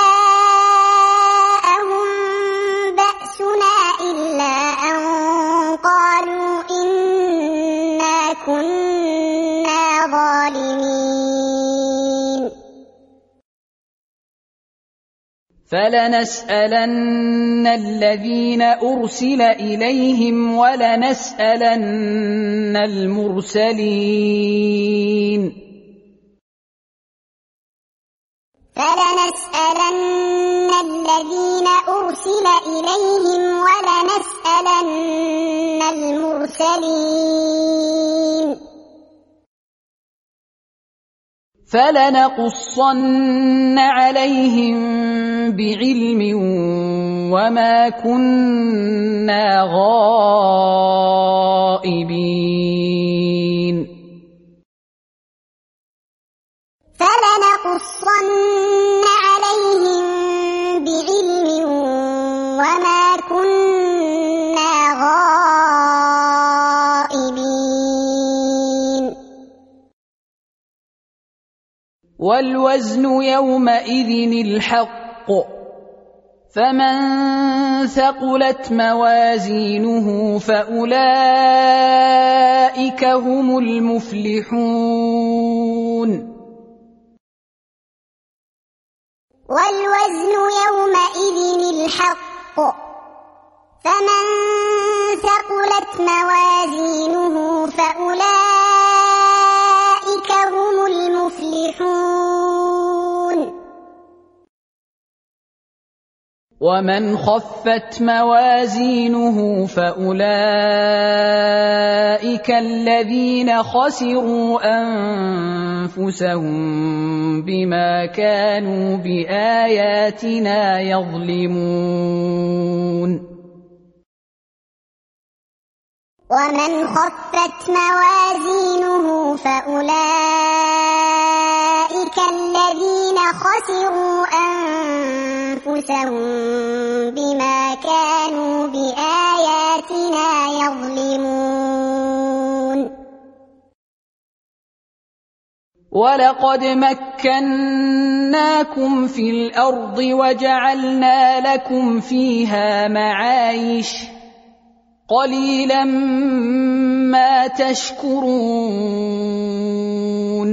Speaker 2: جاءهم بأسنا إلا أن قالوا إنا كنا ظالمين
Speaker 1: فلنسألن الذين أرسل إليهم ولنسألن المرسلين
Speaker 2: فلنسألن الذين أرسل إليهم ولنسألن المرسلين
Speaker 1: فلنقصن عليهم بعلم وما كنا غائبين
Speaker 2: فلنقصن عليهم بعلم وما كنا غائبين
Speaker 1: والوزن يومئذ الحق فمن ثقلت موازينه فأولئك هم المفلحون
Speaker 2: والوزن يومئذ الحق فمن ثقلت موازينه فأولئك هم المفلحون
Speaker 1: ومن خفت موازينه فأولئك الذين خسروا أنفسهم بما كانوا بآياتنا يظلمون
Speaker 2: ومن خفت موازينه فأولئك الذين خسروا أنفسهم بما كانوا بآياتنا يظلمون
Speaker 1: ولقد مكناكم في الأرض وجعلنا لكم فيها معايش قليلا ما تشكرون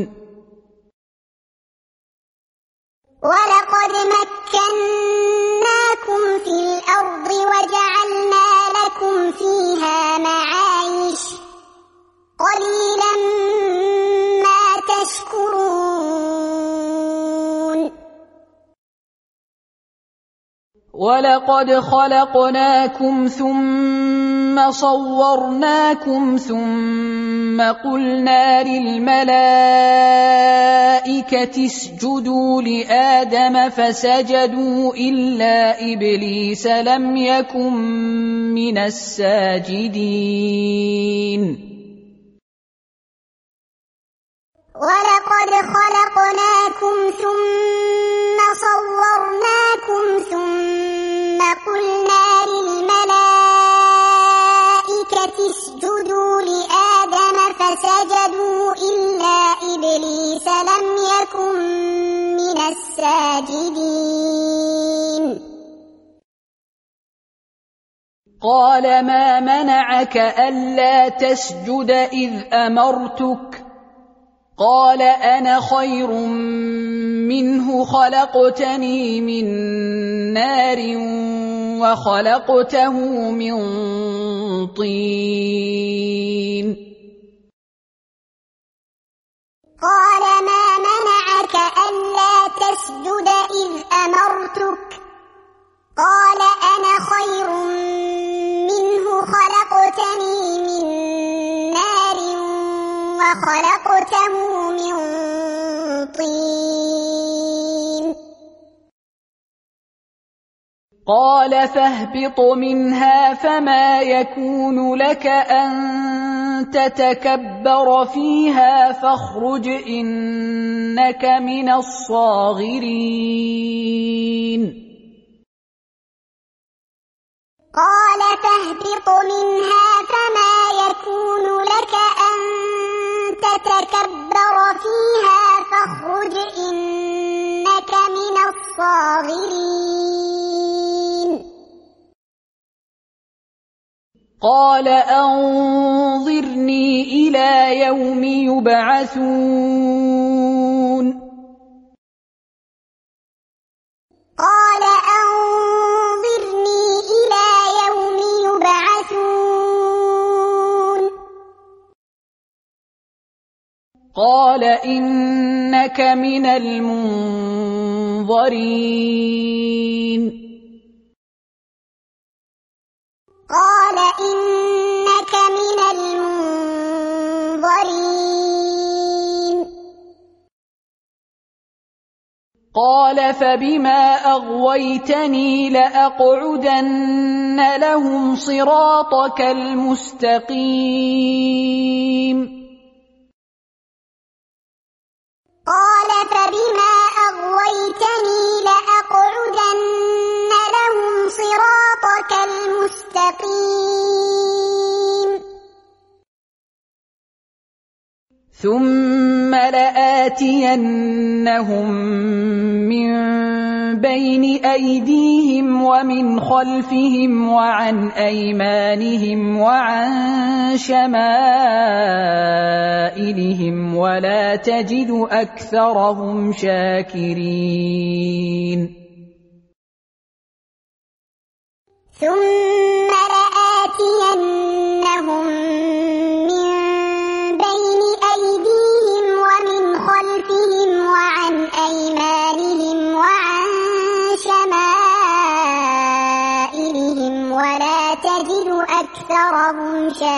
Speaker 2: ولقد مكناكم في الأرض وجعلنا لكم فيها معايش قليلا ما تشكرون
Speaker 1: ولقد خلقناكم ثم صورناكم ثم قلنا للملائكة اسجدوا لآدم فسجدوا إلا إبليس لم يكن من الساجدين
Speaker 2: ولقد خلقناكم ثم صورناكم ثم قلنا للملائكة اسجدوا لآدم فسجدوا إلا إبليس لم يكن من الساجدين
Speaker 1: قال ما منعك ألا تسجد إذ أمرتك قال أنا خير منه خلقتني من نار وخلقته من طين
Speaker 2: قال ما منعك ألا تسجد إذ أمرتك قال أنا خير منه خلقتني من نار وخلقته من طين
Speaker 1: قال فاهبط منها فما يكون لك أن تتكبر فيها فاخرج إنك من الصاغرين
Speaker 2: قال فاهبط منها فما يكون لك أن تتكبر فيها فاخرج إنك من الصاغرين
Speaker 1: قال أنظرني إلى يوم يبعثون
Speaker 2: قال أنظرني إلى يوم يبعثون
Speaker 1: قال إنك من المنظرين
Speaker 2: قال إنك من المنظرين
Speaker 1: فبما أغويتني لأقعدن لهم صراطك المستقيم
Speaker 2: قال فبما أغويتني لأقعدن لهم صراطك المستقيم
Speaker 1: ثم لآتينهم من بين أيديهم ومن خلفهم وعن أيمانهم وعن شمائلهم ولا تجد أكثرهم شاكرين
Speaker 2: ثم لآتينهم من بين أيديهم ومن خلفهم وعن أيمانهم وعن شمائلهم ولا تجد أكثرهم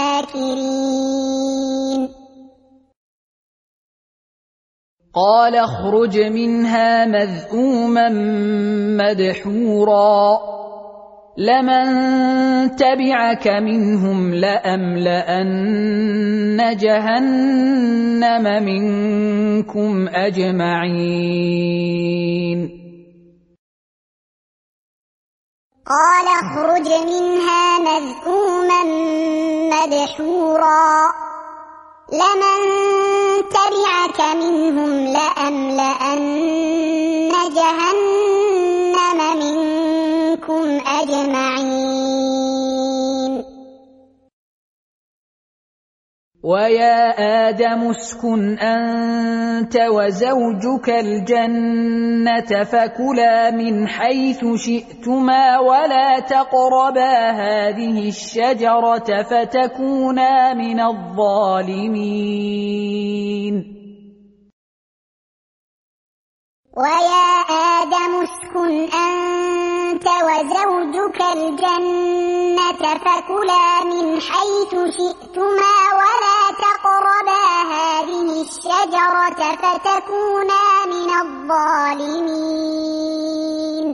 Speaker 2: شاكرين
Speaker 1: قال اخرج منها مذءوما مدحورا لمن تبعك منهم لأملأن جهنم منكم أجمعين
Speaker 2: قال اخرج منها مذءوما مدحورا لمن تبعك منهم لأملأن جهنم منكم أجمعين
Speaker 1: ويا آدم اسكن أنت وزوجك الجنة فكلا من حيث شئتما ولا تقربا هذه الشجرة فتكونا من الظالمين
Speaker 2: ويا آدم اسكن أنت وزوجك الجنة فكلا من حيث شئتما ولا تقربا هذه الشجرة فتكونا من الظالمين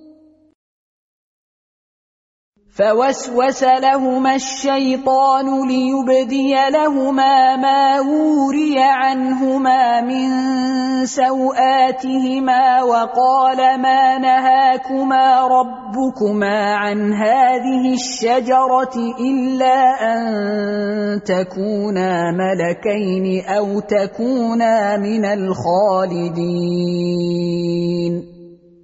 Speaker 1: فوسوس لهما الشيطان ليبدي لهما ما وري عنهما من سوآتهما وقال ما نهاكما ربكما عن هذه الشجرة إلا أن تكونا ملكين أو تكونا من الخالدين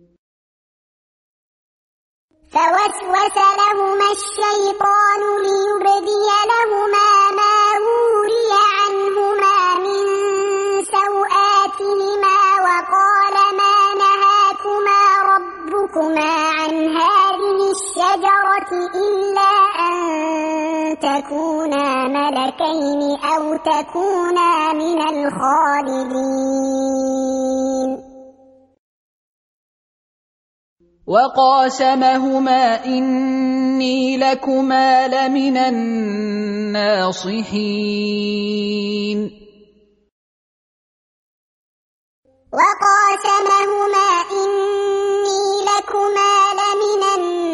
Speaker 2: فوسوس لهما الشيطان ليبدي لهما ما وري عنهما من سوآتهما وقال ما نهاكما ربكما عن هذه الشجرة إلا أن تكونا ملكين أو تكونا من الخالدين
Speaker 1: وقاسمهما إني لكما لمن الناصحين
Speaker 2: وقاسمهما إني لكما لمن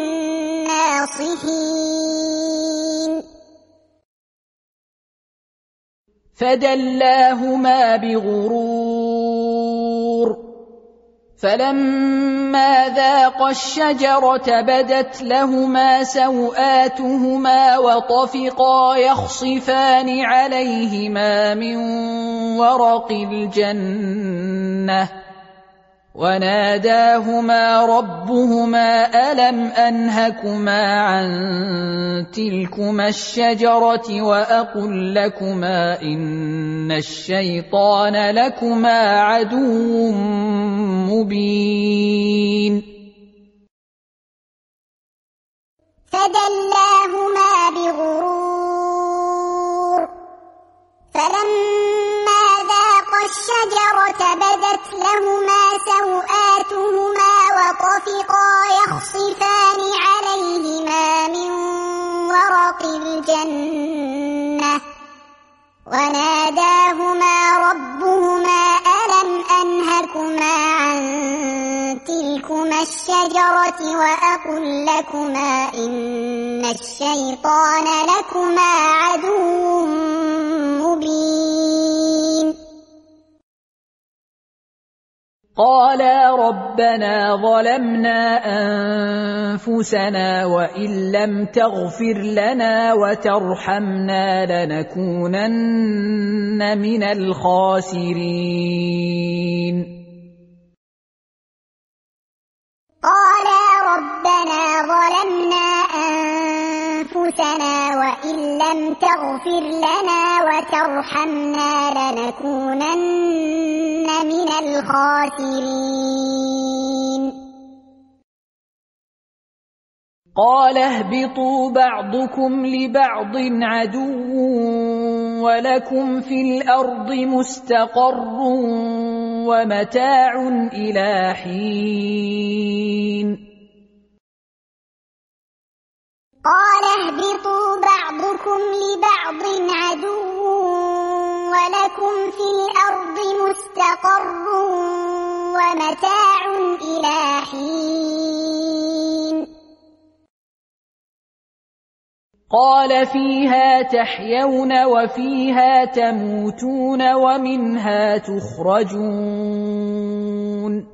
Speaker 2: الناصحين
Speaker 1: فدلاهما بغرور فلما ذاقا الشجرة بدت لهما سوآتهما وطفقا يخصفان عليهما من ورق الجنة وناداهما ربهما ألم أنهكما عن تلكما الشجرة وأقل لكما إن الشيطان لكما عدو مبين
Speaker 2: فدلاهما بغرور فلما ذاقا الشجرة بدت لهما سوآتهما وطفقا يخصفان عليهما من ورق الجنة وناداهما ربهما ألم أنهكما عن تلكما الشجرة وأقل لكما إن الشيطان لكما عدو مبين
Speaker 1: قالا ربنا ظلمنا أنفسنا وإن لم تغفر لنا وترحمنا لنكونن من الخاسرين
Speaker 2: قالا ربنا ظلمنا أنفسنا وإن لم تغفر لنا وترحمنا لنكونن من الخاسرين
Speaker 1: قال اهبطوا بعضكم لبعض عدو ولكم في الأرض مستقر ومتاع إلى حين
Speaker 2: قال اهبطوا بعضكم لبعض عدو ولكم في الأرض مستقر ومتاع إلى حين
Speaker 1: قال فيها تحيون وفيها تموتون ومنها تخرجون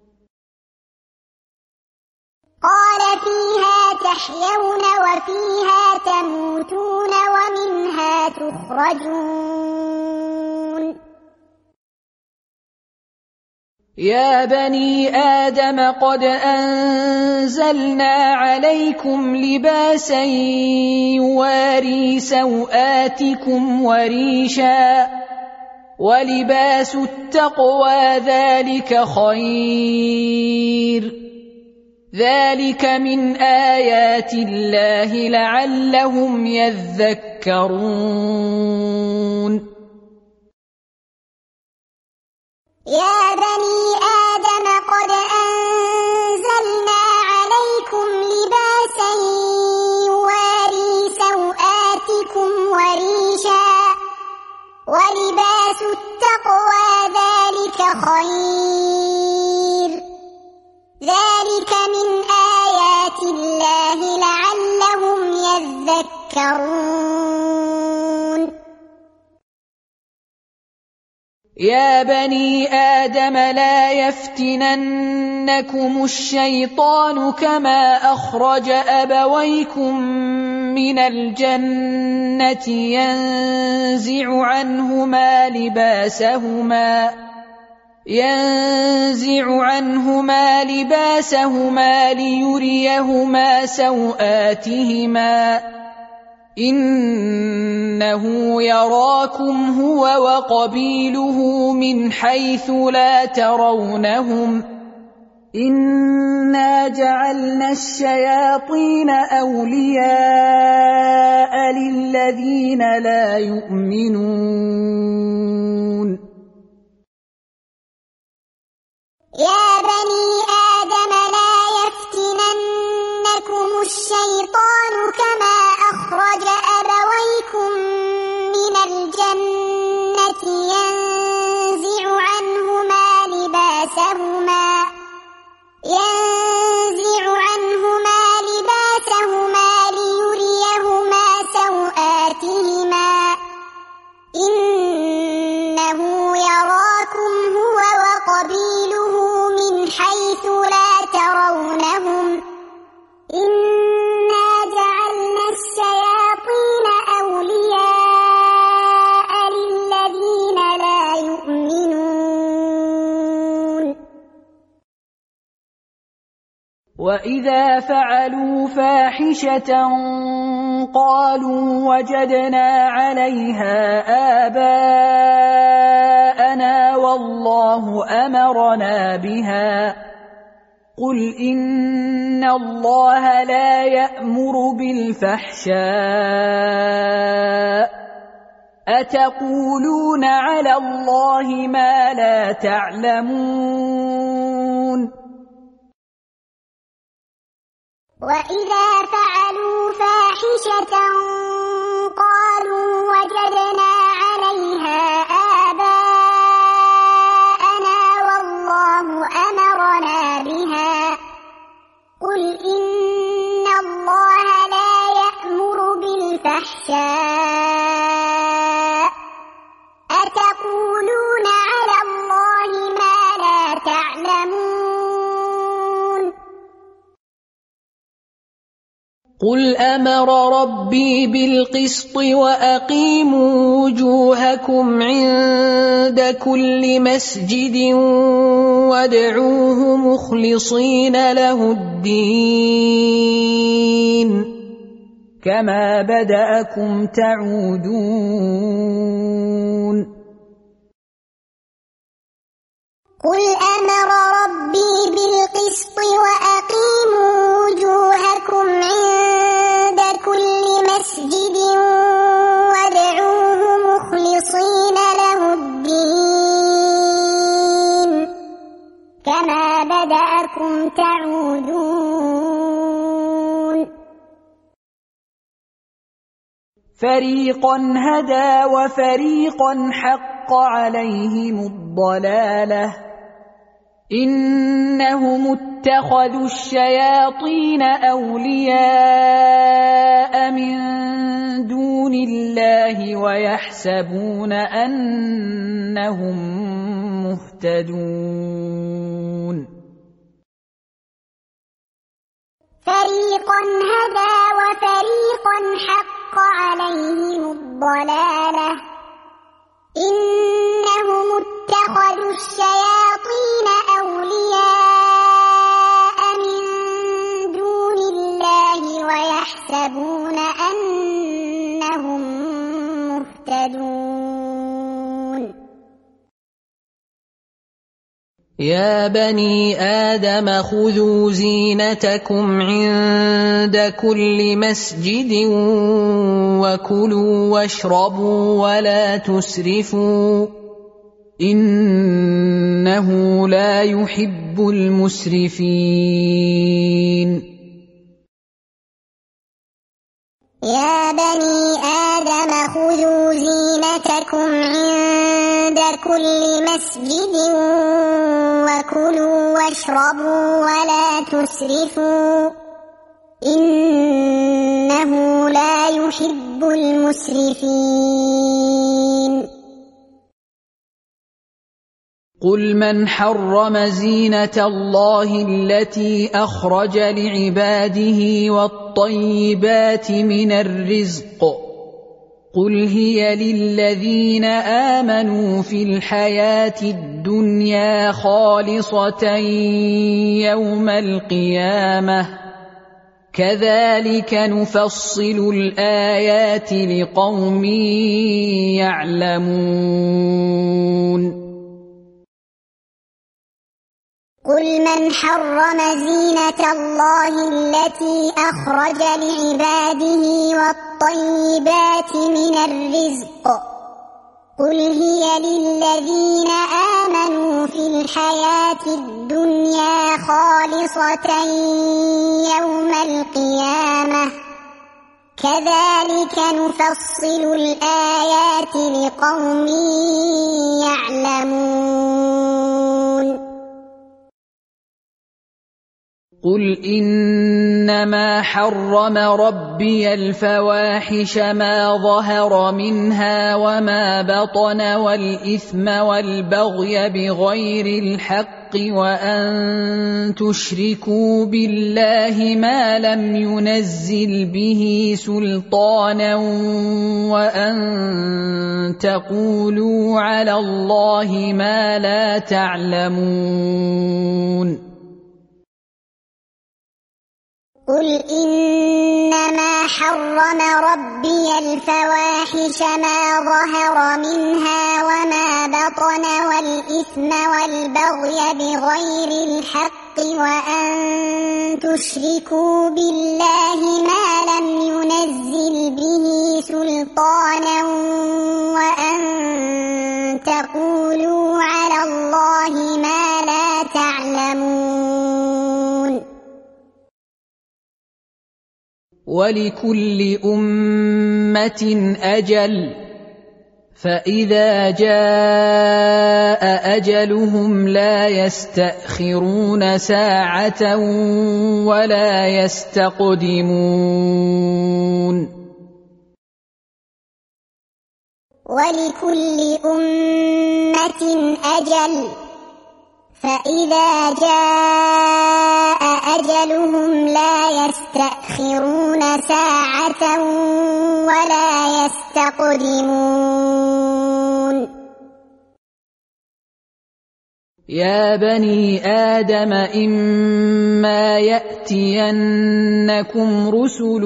Speaker 2: قال فيها تحيون وفيها تموتون ومنها تخرجون
Speaker 1: يا بني آدم قد أنزلنا عليكم لباسا يواري سوآتكم وريشا ولباس التقوى ذلك خير ذلك من آيات الله لعلهم يذكرون
Speaker 2: يا بني آدم قد أنزلنا عليكم لباسا يواري سوآتكم وريشا ولباس التقوى ذلك خير ذلك من آيات الله لعلهم يذكرون
Speaker 1: يا بني آدم لا يفتننكم الشيطان كما أخرج أبويكم من الجنة ينزع عنهما لباسهما ينزع عنهما لباسهما ليريهما سوآتهما إنه يراكم هو وقبيله من حيث لا ترونهم إنا جعلنا الشياطين أولياء للذين لا يؤمنون
Speaker 2: يا بني آدم لا يفتننكم الشيطان كما أخرج أبويكم من الجنة ينزع عنهما لباسهما ينزع عنهما لباسهما ليريهما سوآتهما إنه يراكم هو وقبيله من حيث لا ترونهم إنا جعلنا الشياطين أولياء للذين لا يؤمنون
Speaker 1: وإذا فعلوا فاحشة قالوا وجدنا عليها آباءنا والله أمرنا بها قل إن الله لا يأمر بالفحشاء أتقولون على الله ما لا تعلمون
Speaker 2: وإذا فعلوا فاحشة قالوا وجدنا عليها آباءنا والله أمرنا بها الفحشاء أتقولون على الله ما لا تعلمون
Speaker 1: قل أمر ربي بالقسط وأقيموا وجوهكم عند كل مسجد وادعوه مخلصين له الدين كما بدأكم تعودون
Speaker 2: قل أمر ربي بالقسط وأقيموا وجوهكم عند كل مسجد وادعوه مخلصين له الدين كما بدأكم تعودون
Speaker 1: فريقا هدى وفريقا حق عليهم الضلالة إنهم اتخذوا الشياطين أولياء من دون الله ويحسبون أنهم مهتدون
Speaker 2: فريقا هدى وفريقا حق عليهم الضلالة إنهم اتخذوا الشياطين أولياء من دون الله ويحسبون أنهم مهتدون
Speaker 1: يا بني آدم خذوا زينتكم عند كل مسجد وكلوا واشربوا ولا تسرفوا إنه لا يحب المسرفين
Speaker 2: يا بني آدم خذوا زينتكم عند كل مسجد وكلوا واشربوا ولا تسرفوا إنه لا يحب المسرفين
Speaker 1: قل من حرم زينة الله التي أخرج لعباده والطيبات من الرزق قل هي للذين آمنوا في الحياة الدنيا خالصة يوم القيامة كذلك نفصل الآيات لقوم يعلمون
Speaker 2: قل من حرم زينة الله التي أخرج لعباده والطيبات من الرزق قل هي للذين آمنوا في الحياة الدنيا خالصة يوم القيامة كذلك نفصل الآيات لقوم يعلمون
Speaker 1: قل إنما حرم ربي الفواحش ما ظهر منها وما بطن والإثم والبغي بغير الحق وأن تشركوا بالله ما لم ينزل به سلطانا وأن تقولوا على الله ما لا تعلمون
Speaker 2: قل إنما حرم ربي الفواحش ما ظهر منها وما بطن والإثم والبغي بغير الحق وأن تشركوا بالله ما لم ينزل به سلطانا وأن تقولوا على الله ما لا تعلمون
Speaker 1: ولكل أمة أجل فإذا جاء أجلهم لا يستأخرون ساعة ولا يستقدمون
Speaker 2: ولكل أمة أجل فإذا جاء أجلهم لا يستأخرون ساعة ولا يستقدمون
Speaker 1: يا بني آدم إما يأتينكم رسل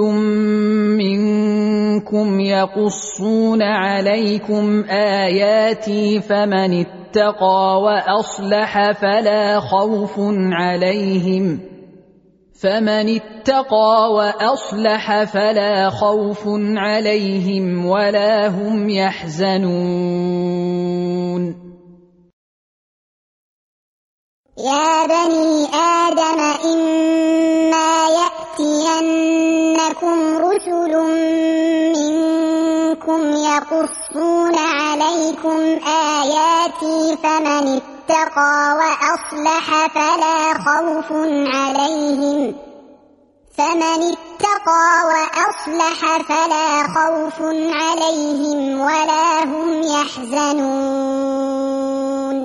Speaker 1: منكم يقصون عليكم آياتي فمن اتقى وأصلح فلا خوف عليهم فمن اتقى وأصلح فلا خوف عليهم ولا هم يحزنون
Speaker 2: يا بني آدم إما يأتينكم رسل منكم يقصون عليكم آياتي فمن اتقى وأصلح فلا خوف عليهم فمن اتقى وأصلح فلا خوف عليهم ولا هم يحزنون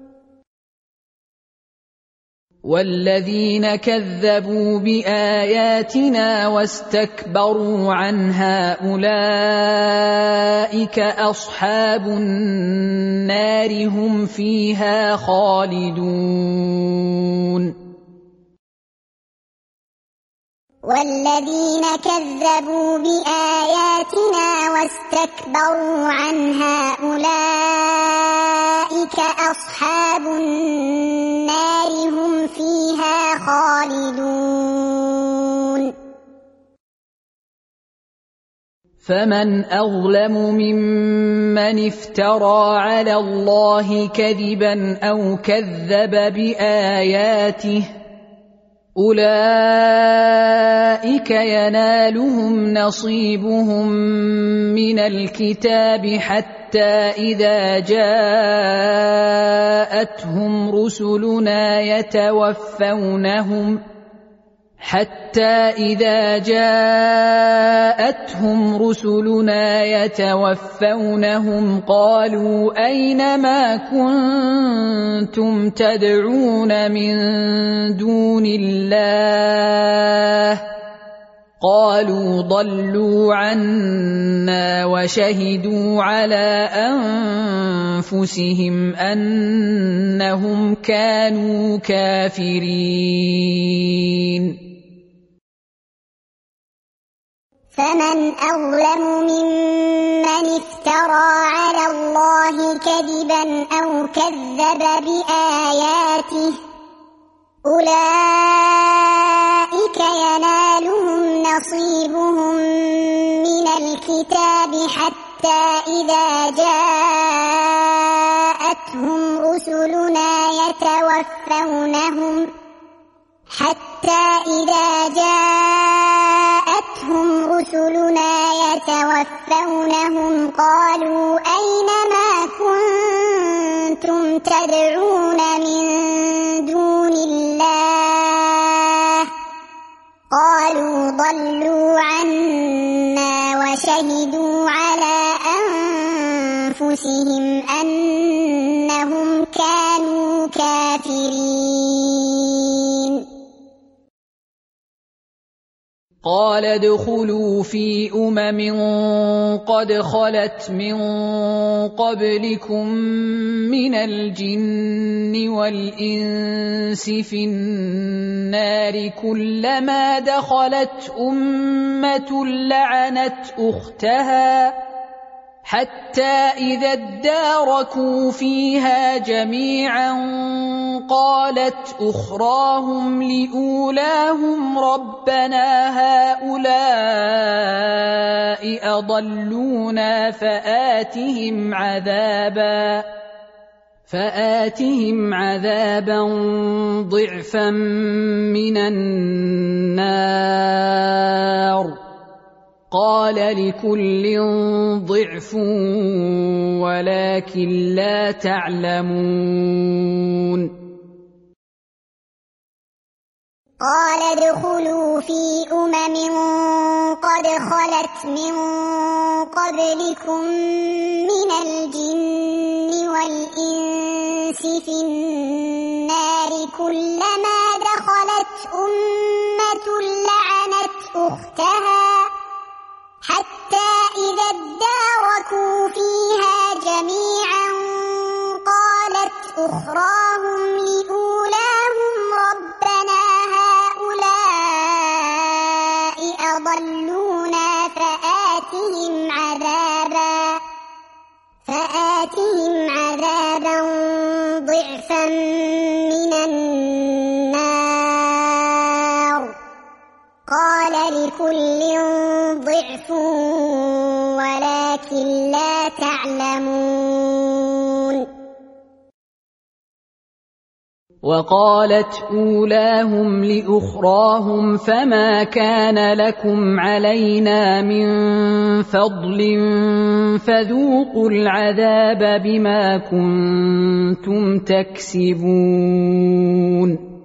Speaker 1: والذين كذبوا بآياتنا واستكبروا عنها أولئك أصحاب النار هم فيها خالدون
Speaker 2: والذين كذبوا بآياتنا واستكبروا عنها أولئك أصحاب النار هم فيها خالدون
Speaker 1: فمن أظلم ممن افترى على الله كذبا أو كذب بآياته أولئك ينالهم نصيبهم من الكتاب حتى إذا جاءتهم رسلنا يتوفونهم حتى إذا جاءتهم رسلنا يتوفونهم قالوا أين ما كنتم تدعون من دون الله قالوا ضلوا عنا وشهدوا على أنفسهم أنهم كانوا كافرين
Speaker 2: فمن أظلم ممن افترى على الله كذبا أو كذب بآياته أولئك ينالهم نصيبهم من الكتاب حتى إذا جاءتهم رسلنا يتوفونهم حتى إذا جاءتهم رسلنا يتوفونهم قالوا أين ما كنتم تدعون من دون الله قالوا ضلوا عنا وشهدوا على أنفسهم أنهم كانوا كافرين
Speaker 1: قال ادخلوا في أمم قد خلت من قبلكم من الجن والإنس في النار كلما دخلت أمة لعنت أختها حتى إذا اداركوا فيها جميعا قالت أخراهم لأولاهم ربنا هؤلاء أضلونا فآتهم عذابا فآتهم عذابا ضعفا من النار قال لكل ضعف ولكن لا تعلمون
Speaker 2: قال ادخلوا في أمم قد خلت من قبلكم من الجن والإنس في النار كلما دخلت أمة لعنت أختها حتى إذا اداركوا فيها جميعا قالت أخراهم لأولاهم ربنا هؤلاء أضلونا فآتهم عذابا فآتهم عذابا ضعفا من النار قال لكل ضعف ولكن لا تعلمون.
Speaker 1: وقالت أولاهم لأخراهم فما كان لكم علينا من فضل فذوقوا العذاب بما كنتم تكسبون.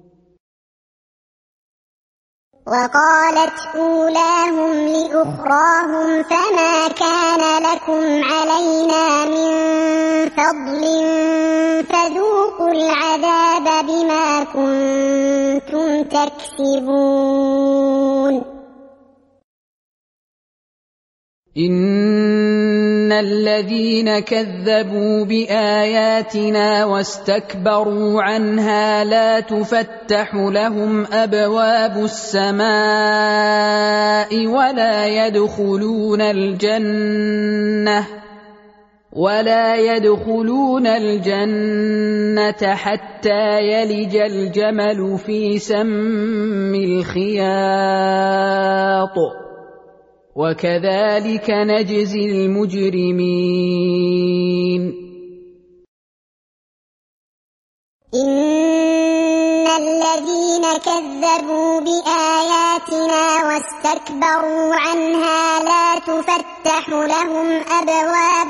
Speaker 2: وقالت أولاهم لأخراهم فما كان لكم علينا من فضل فذوقوا العذاب بما كنتم تكسبون.
Speaker 1: إن الذين كذبوا بآياتنا واستكبروا عنها لا تفتح لهم أبواب السماء ولا يدخلون الجنة ولا يدخلون الجنة حتى يلج الجمل في سم الخياط وكذلك نجزي المجرمين.
Speaker 2: إن الذين كذبوا بآياتنا واستكبروا عنها لا تفتح لهم أبواب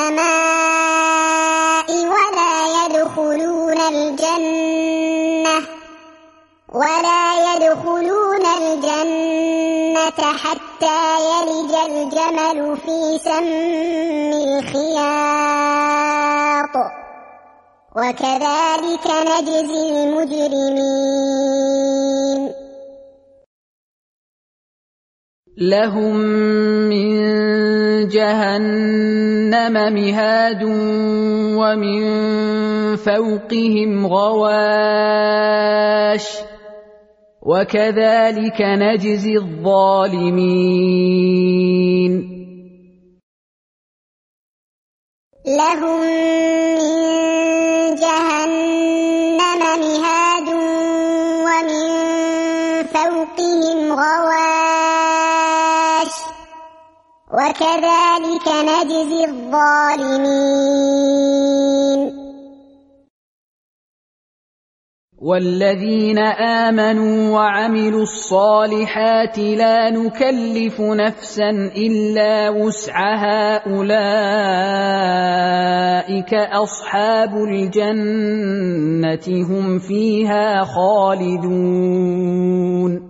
Speaker 2: السماء ولا يدخلون الجنة ولا يدخلون الجنة حتى يلج الجمل في سم الخياط وكذلك نجزي المجرمين.
Speaker 1: لهم من جهنم مهاد ومن فوقهم غواش وكذلك نجزي الظالمين.
Speaker 2: لهم من جهنم مهاد ومن فوقهم غواش وكذلك نجزي الظالمين.
Speaker 1: والذين آمنوا وعملوا الصالحات لا نكلف نفسا إلا وسعها أولئك أصحاب الجنة هم فيها خالدون.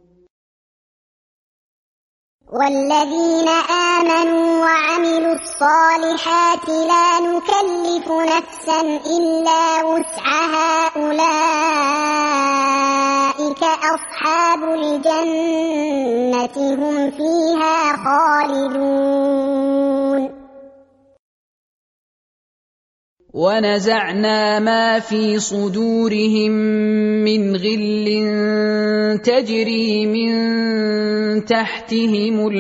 Speaker 2: والذين آمنوا وعملوا الصالحات لا نكلف نفسا إلا وسعها أولئك أصحاب الجنة هم فيها خالدون.
Speaker 1: ونزعنا ما في صدورهم من غل تجري من تحتهم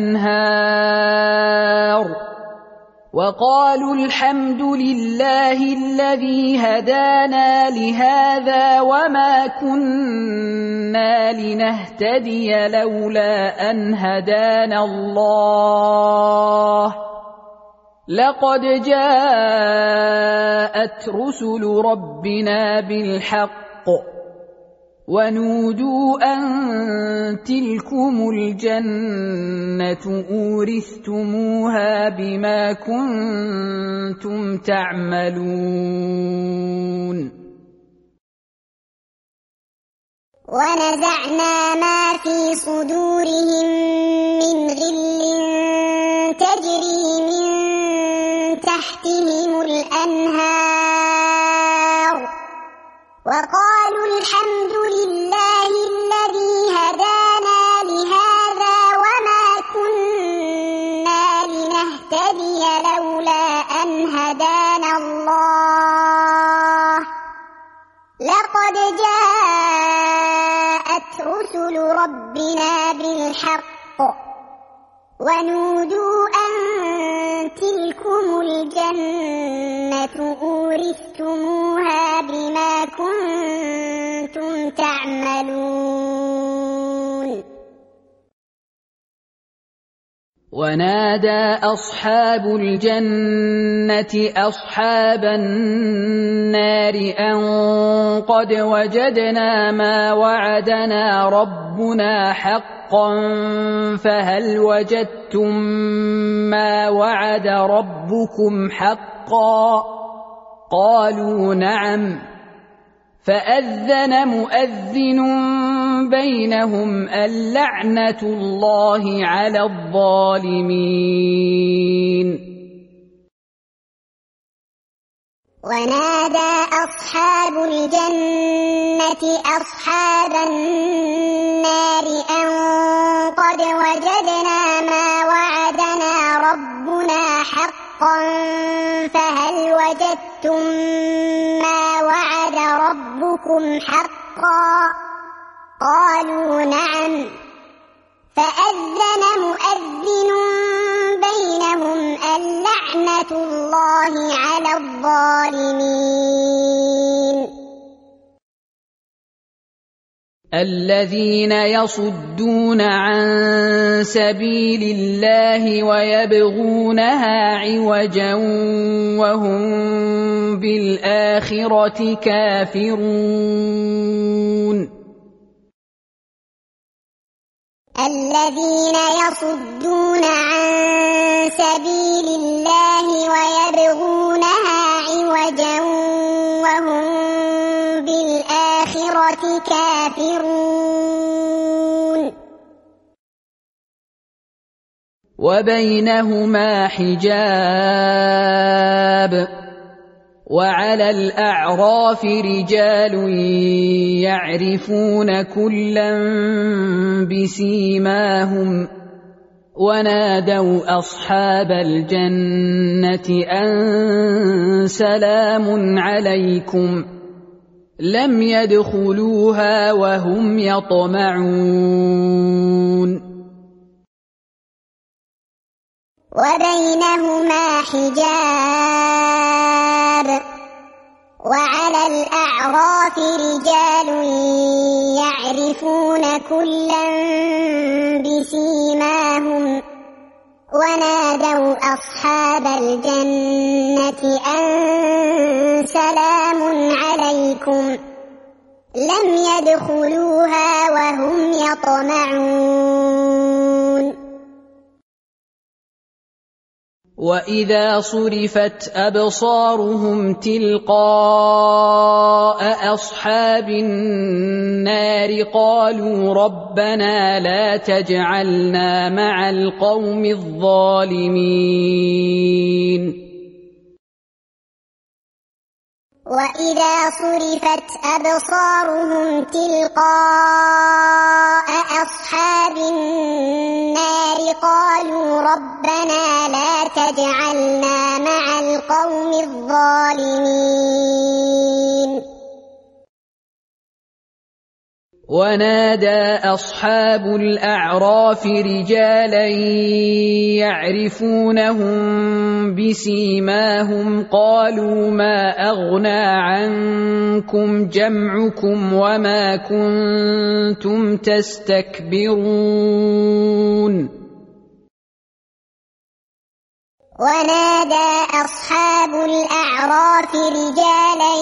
Speaker 1: الأنهار وقالوا الحمد لله الذي هدانا لهذا وما كنا لنهتدي لولا أن هدانا الله لقد جاءت رسل ربنا بالحق ونودوا أن تلكم الجنة أورثتموها بما كنتم تعملون.
Speaker 2: ونزعنا ما في صدورهم من غل تحتهم الأنهار وقالوا الحمد لله الذي هدانا لهذا وما كنا لنهتدي لولا أن هدانا الله لقد جاءت رسل ربنا بالحق ونودوا أن تلكم الجنة أورثتموها بما كنتم تعملون.
Speaker 1: ونادى أصحاب الجنة أصحاب النار أن قد وجدنا ما وعدنا ربنا حقا فهل وجدتم ما وعد ربكم حقا قالوا نعم فأذن مؤذن بينهم اللعنة الله على الظالمين.
Speaker 2: ونادى أصحاب الجنة أصحاب النار أن قد وجدنا ما وعدنا ربنا حقا فهل وجدتم ما وعد ربكم حقا قالوا نعم فأذن مؤذن بينهم اللعنة الله على الظالمين.
Speaker 1: الذين يصدون عن سبيل الله ويبغونها عوجا وهم بالآخرة كافرون.
Speaker 2: الذين يصدون عن سبيل الله ويبغونها عوجا وهم بالآخرة كافرون.
Speaker 1: وبينهما حجاب وعلى الأعراف رجال يعرفون كلا بسيماهم ونادوا أصحاب الجنة أن سلام عليكم لم يدخلوها وهم يطمعون.
Speaker 2: وبينهما حجاب وعلى الأعراف رجال يعرفون كلا بسيماهم ونادوا أصحاب الجنة أن سلام عليكم لم يدخلوها وهم يطمعون.
Speaker 1: وإذا صرفت أبصارهم تلقاء أصحاب النار قالوا ربنا لا تجعلنا مع القوم الظالمين.
Speaker 2: وإذا صرفت أبصارهم تلقاء أصحاب النار قالوا ربنا لا تجعلنا مع القوم الظالمين.
Speaker 1: ونادى أصحاب الأعراف رجالا يعرفونهم بسيماهم قالوا ما أغنى عنكم جمعكم وما كنتم تستكبرون.
Speaker 2: ونادى أصحاب الأعراف رجالا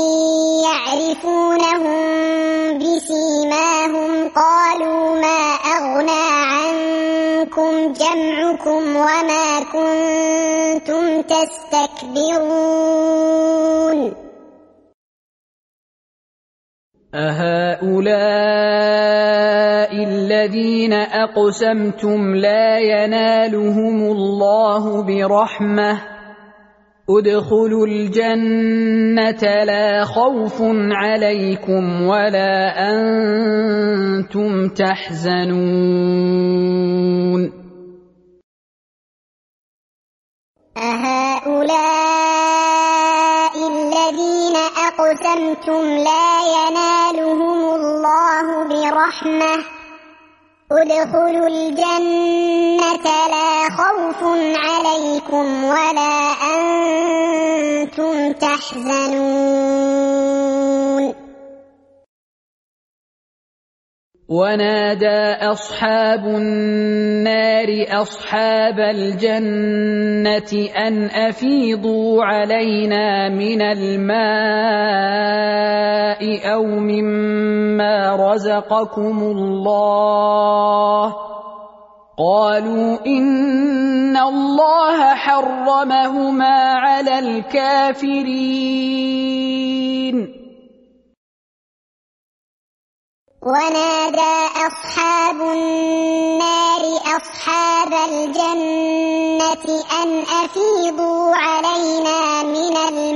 Speaker 2: يعرفونهم بسيماهم قالوا ما أغنى عنكم جمعكم وما كنتم تستكبرون.
Speaker 1: أهؤلاء الذين أقسمتم لا ينالهم الله برحمة ادخلوا الجنة لا خوف عليكم ولا أنتم تحزنون
Speaker 2: أهؤلاء الذين أقسمتم لا ينالهم الله برحمة ادخلوا الجنة لا خوف عليكم ولا أنتم تحزنون
Speaker 1: ونادى أصحاب النار أصحاب الجنة أن أفيضوا علينا من الماء أو مما رزقكم الله قالوا إن الله حرمهما على الكافرين
Speaker 2: ونادى أصحاب النار أصحاب الجنة أن أفيضوا علينا من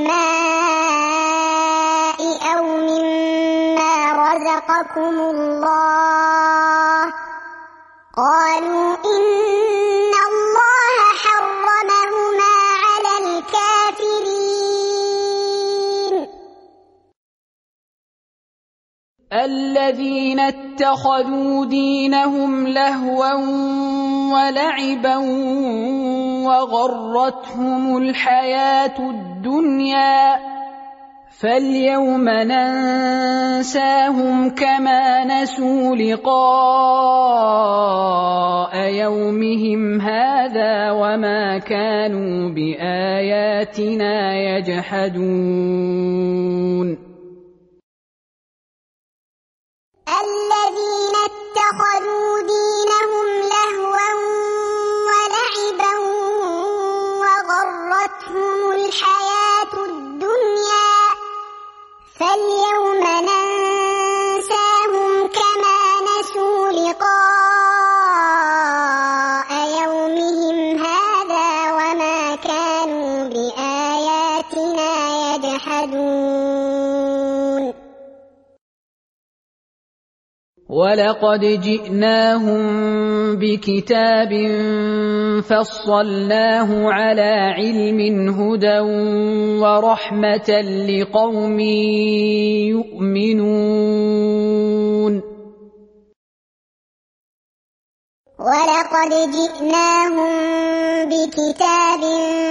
Speaker 2: الماء أو مما رزقكم الله قالوا إن الله حرمهما على الكافرين
Speaker 1: الذين اتخذوا دينهم لهوا ولعبا وغرتهم الحياة الدنيا فاليوم ننساهم كما نسوا لقاء يومهم هذا وما كانوا بآياتنا يجحدون
Speaker 2: الذين اتخذوا دينهم لهوا ولعبا وغرتهم الحياة الدنيا فاليوم ننساهم كما نسوا لقاء يومهم هذا وما كانوا بآياتنا يجحدون
Speaker 1: ولقد جئناهم بكتاب فصلناه على علم هدى ورحمة لقوم يؤمنون
Speaker 2: ولقد جئناهم بكتاب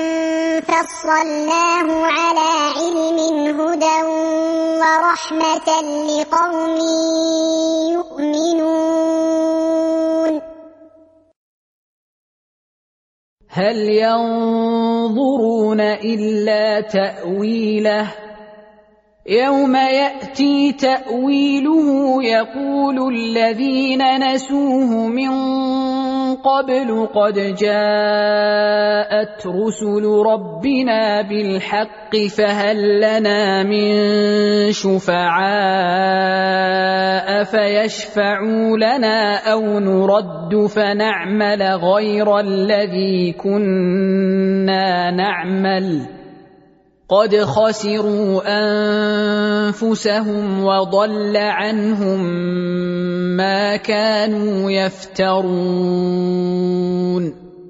Speaker 2: فصلناه على علم هدى ورحمة لقوم يؤمنون
Speaker 1: هل ينظرون إلا تأويله يوم يأتي تأويله يقول الذين نسوه من قبل قد جاءت رسل ربنا بالحق فهل لنا من شفعاء فيشفعوا لنا أو نرد فنعمل غير الذي كنا نعمل قد خسروا أنفسهم وضل عنهم ما كانوا يفترون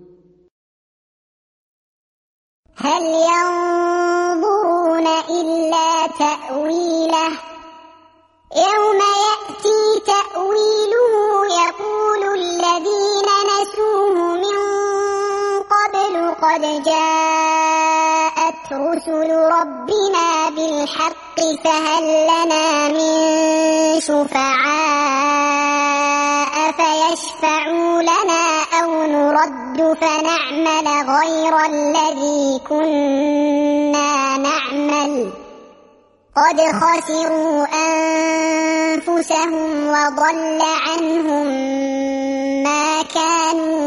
Speaker 2: هل ينظرون إلا تأويله يوم يأتي تأويله يقول الذين نسوه من قبل قد جاءت رسل ربنا بالحق فهل لنا من شفعاء فيشفعوا لنا أو نرد فنعمل غير الذي كنا نعمل قد خسروا أنفسهم وضل عنهم ما كانوا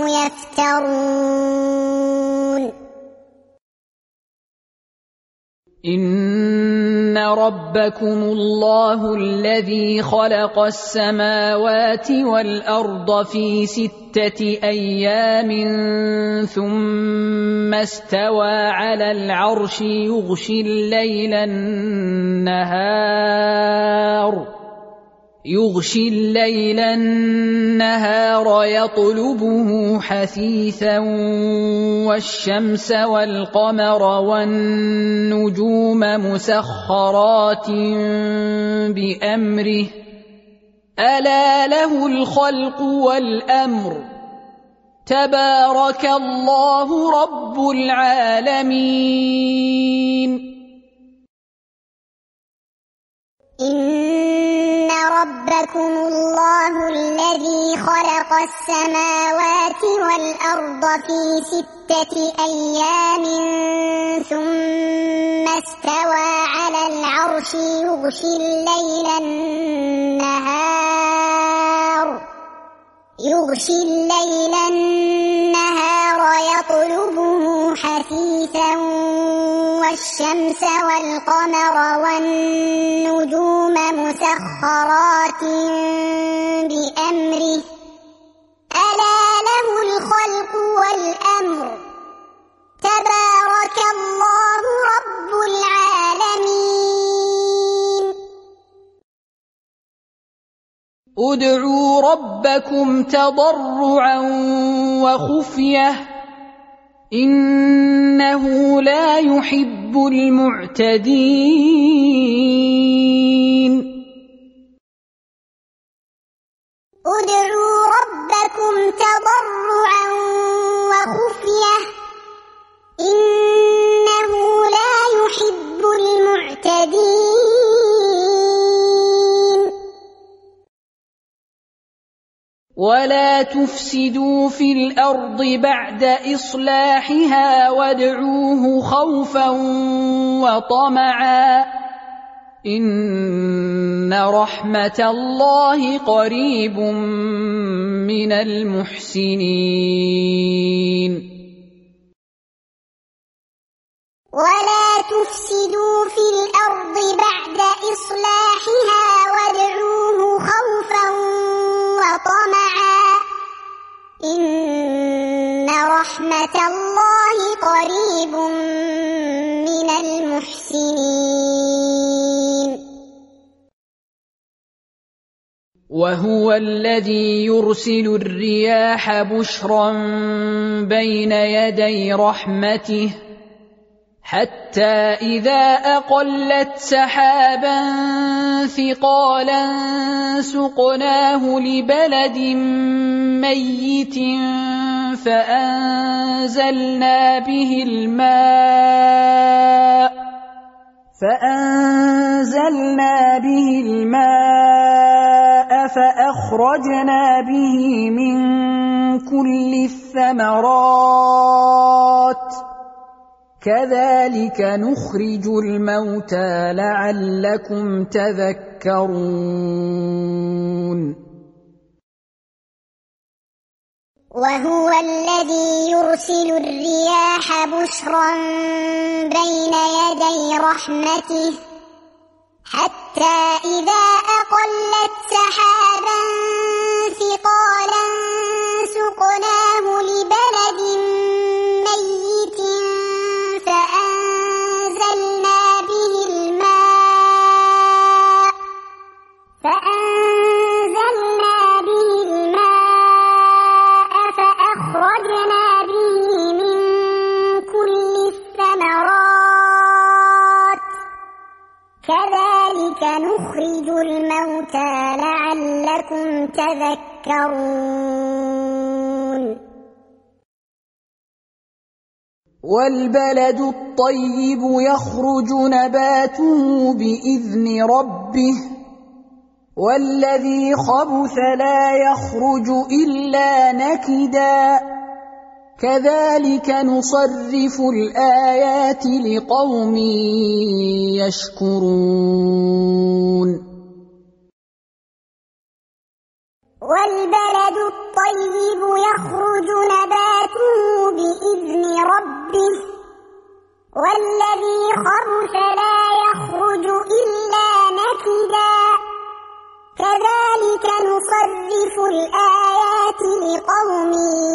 Speaker 2: يفترون
Speaker 1: إن ربكم الله الذي خلق السماوات والأرض في ستة أيام ثم استوى على العرش يغشي الليل النهار يغشي الليل النهار يطلبه حثيثا والشمس والقمر والنجوم مسخرات بأمره ألا له الخلق والأمر تبارك الله رب العالمين.
Speaker 2: إن ربكم الله الذي خلق السماوات والأرض في ستة أيام ثم استوى على العرش يغشي الليل النهار يغشي الليل النهار يطلبه حثيثا والشمس والقمر والنجوم مسخرات بأمره ألا له الخلق والأمر تبارك الله رب العالمين.
Speaker 1: ادعوا ربكم تضرعا وخفية إنه لا يحب المعتدين.
Speaker 2: ادعوا ربكم تضرعا وخفية إنه لا يحب المعتدين.
Speaker 1: ولا تفسدوا في الأرض بعد إصلاحها وادعوه خوفا وطمعا إن رحمة الله قريب من المحسنين.
Speaker 2: ولا تفسدوا في الأرض بعد إصلاحها وادعوه خوفا وطمعا إن رحمة الله قريب من المحسنين.
Speaker 1: وهو الذي يرسل الرياح بشرا بين يدي رحمته حتى إذا أقلت سحابا ثقالا سقناه لبلد ميت فأنزلنا به الماء فأنزلنا به الماء فأخرجنا به من كل الثمرات كذلك نخرج الموتى لعلكم تذكرون.
Speaker 2: وهو الذي يرسل الرياح بشرا بين يدي رحمته حتى إذا أقلت سحابا ثقالا سقناه لبلد ميت فأنزلنا به الماء فأنزلنا به الماء فأخرجنا به من كل الثمرات كذلك نخرج الموتى لعلكم تذكرون.
Speaker 1: والبلد الطيب يخرج نباته بإذن ربه والذي خبث لا يخرج إلا نكدا كذلك نصرف الآيات لقوم يشكرون.
Speaker 2: والبلد الطيب يخرج نباته بإذن ربه والذي خبث لا يخرج نُصَرِّفُ الْآيَاتِ لِقَوْمٍ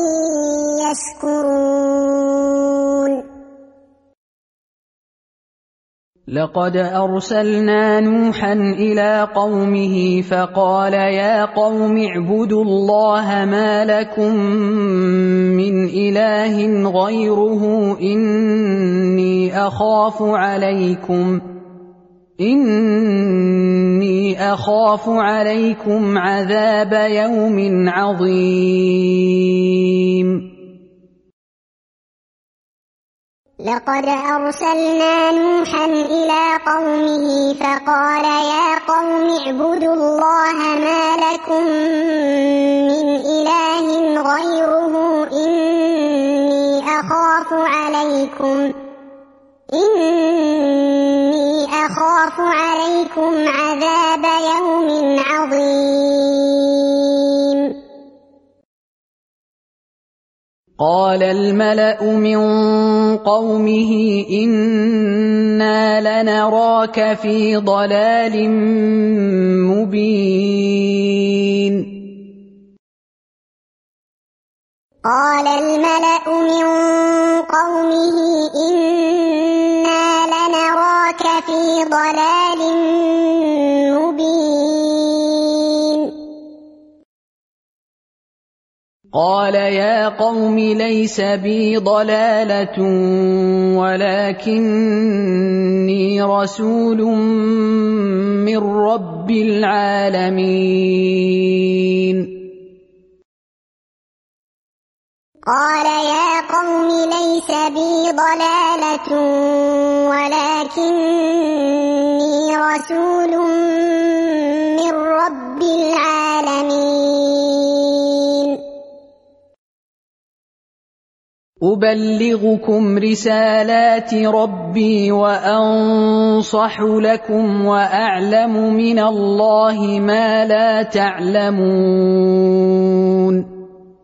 Speaker 2: يَشْكُرُونَ
Speaker 1: لقد أرسلنا نوحا إلى قومه فقال يا قوم اعبدوا الله ما لكم من إله غيره إني أخاف عليكم إني أخاف عليكم عذاب يوم عظيم
Speaker 2: لقد أرسلنا نوحا إلى قومه فقال يا قوم اعبدوا الله ما لكم من إله غيره إني أخاف عليكم إني أخاف عليكم عذاب يوم عظيم
Speaker 1: قال الملأ من قومه إنا لنراك في ضلال مبين
Speaker 2: قال الملأ من قومه إنا لنراك في ضلال مبين
Speaker 1: قال يا قوم ليس بي ضلالة ولكني رسول من رب العالمين
Speaker 2: قال يا قوم ليس بي ضلالة ولكني رسول من رب العالمين
Speaker 1: أبلغكم رسالات ربي وأنصح لكم وأعلم من الله ما لا تعلمون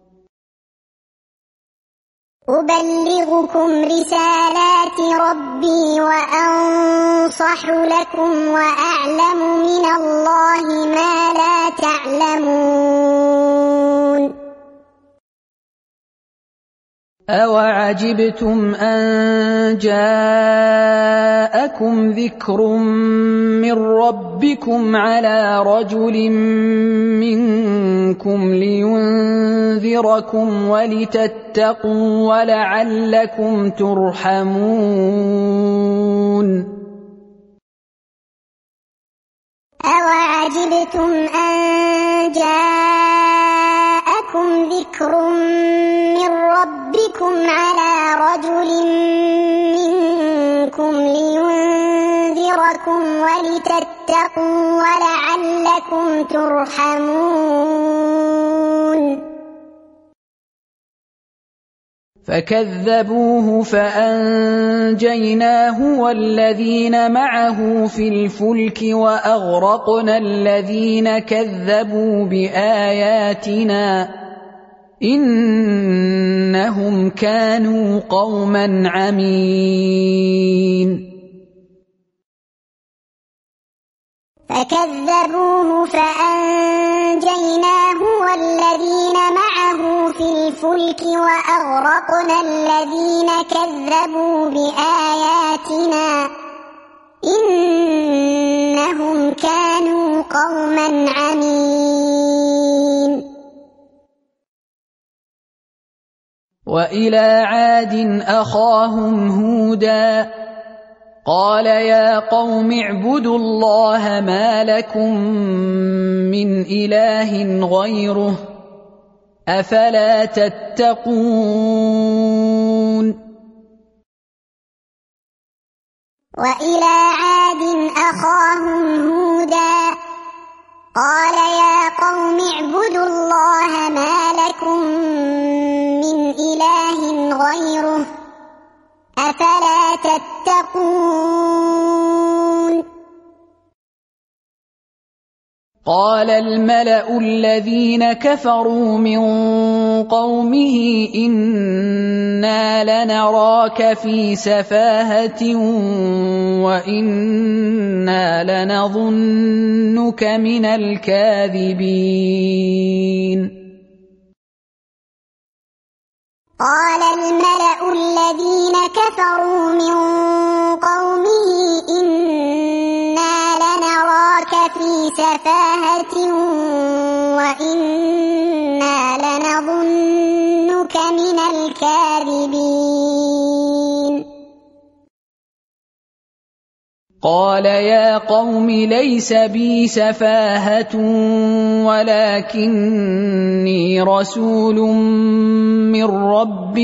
Speaker 2: أبلغكم رسالات ربي وأنصح لكم وأعلم من الله ما لا تعلمون
Speaker 1: أوعجبتم أن جاءكم ذكر من ربكم على رجل منكم لينذركم ولتتقوا ولعلكم ترحمون
Speaker 2: أوعجبتم أن جاءكم ذكر من ربكم على رجل منكم لينذركم ولتتقوا ولعلكم ترحمون
Speaker 1: فكذبوه فأنجيناه والذين معه في الفلك وأغرقنا الذين كذبوا بآياتنا إنهم كانوا قوما عمين
Speaker 2: فكذبوه فأنجيناه والذين معه في الفلك وأغرقنا الذين كذبوا بآياتنا إنهم كانوا قوما عمين
Speaker 1: وإلى عاد أخاهم هودا قال يا قوم اعبدوا الله ما لكم من إله غيره أفلا تتقون
Speaker 2: وإلى عاد أخاهم هودا قال يا قوم اعبدوا الله ما لكم من إله غيره أفلا تتقون
Speaker 1: قال الملأ الذين كفروا من قومه إنا إِنَّا لَنَرَاكَ فِي سَفَاهَةٍ وَإِنَّا لَنَظُنُّكَ مِنَ الْكَاذِبِينَ
Speaker 2: قال الملأ الذين كفروا من قومه إنا لنراك في سفاهة وإنا لنظنك من الكاذبين
Speaker 1: قال يا قوم ليس بي سفاهة ولكني رسول من رب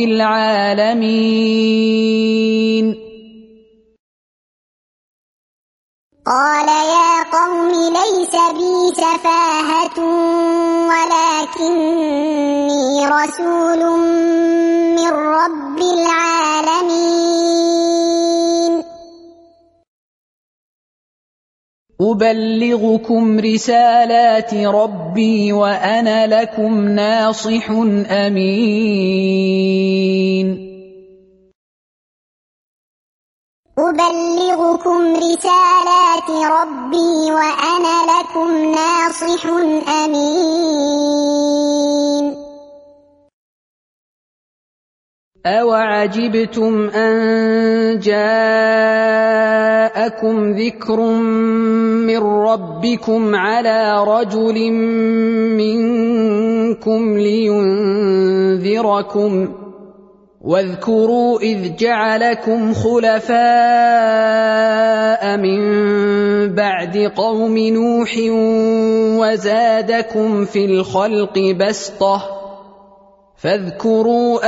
Speaker 1: العالمين
Speaker 2: قال يا قوم ليس بي سفاهة ولكني رسول من رب العالمين
Speaker 1: أبلغكم رسالات ربي وأنا لكم ناصح أمين
Speaker 2: أبلغكم رسالات ربي وأنا لكم ناصح أمين
Speaker 1: أَوَعَجِبْتُمْ أَنْ جَاءَكُمْ ذِكْرٌ مِّنْ رَبِّكُمْ عَلَى رَجُلٍ مِّنْكُمْ لِيُنْذِرَكُمْ وَاذْكُرُوا إِذْ جَعَلَكُمْ خُلَفَاءَ مِنْ بَعْدِ قَوْمِ نُوحٍ وَزَادَكُمْ فِي الْخَلْقِ بَسْطَةً فاذكروا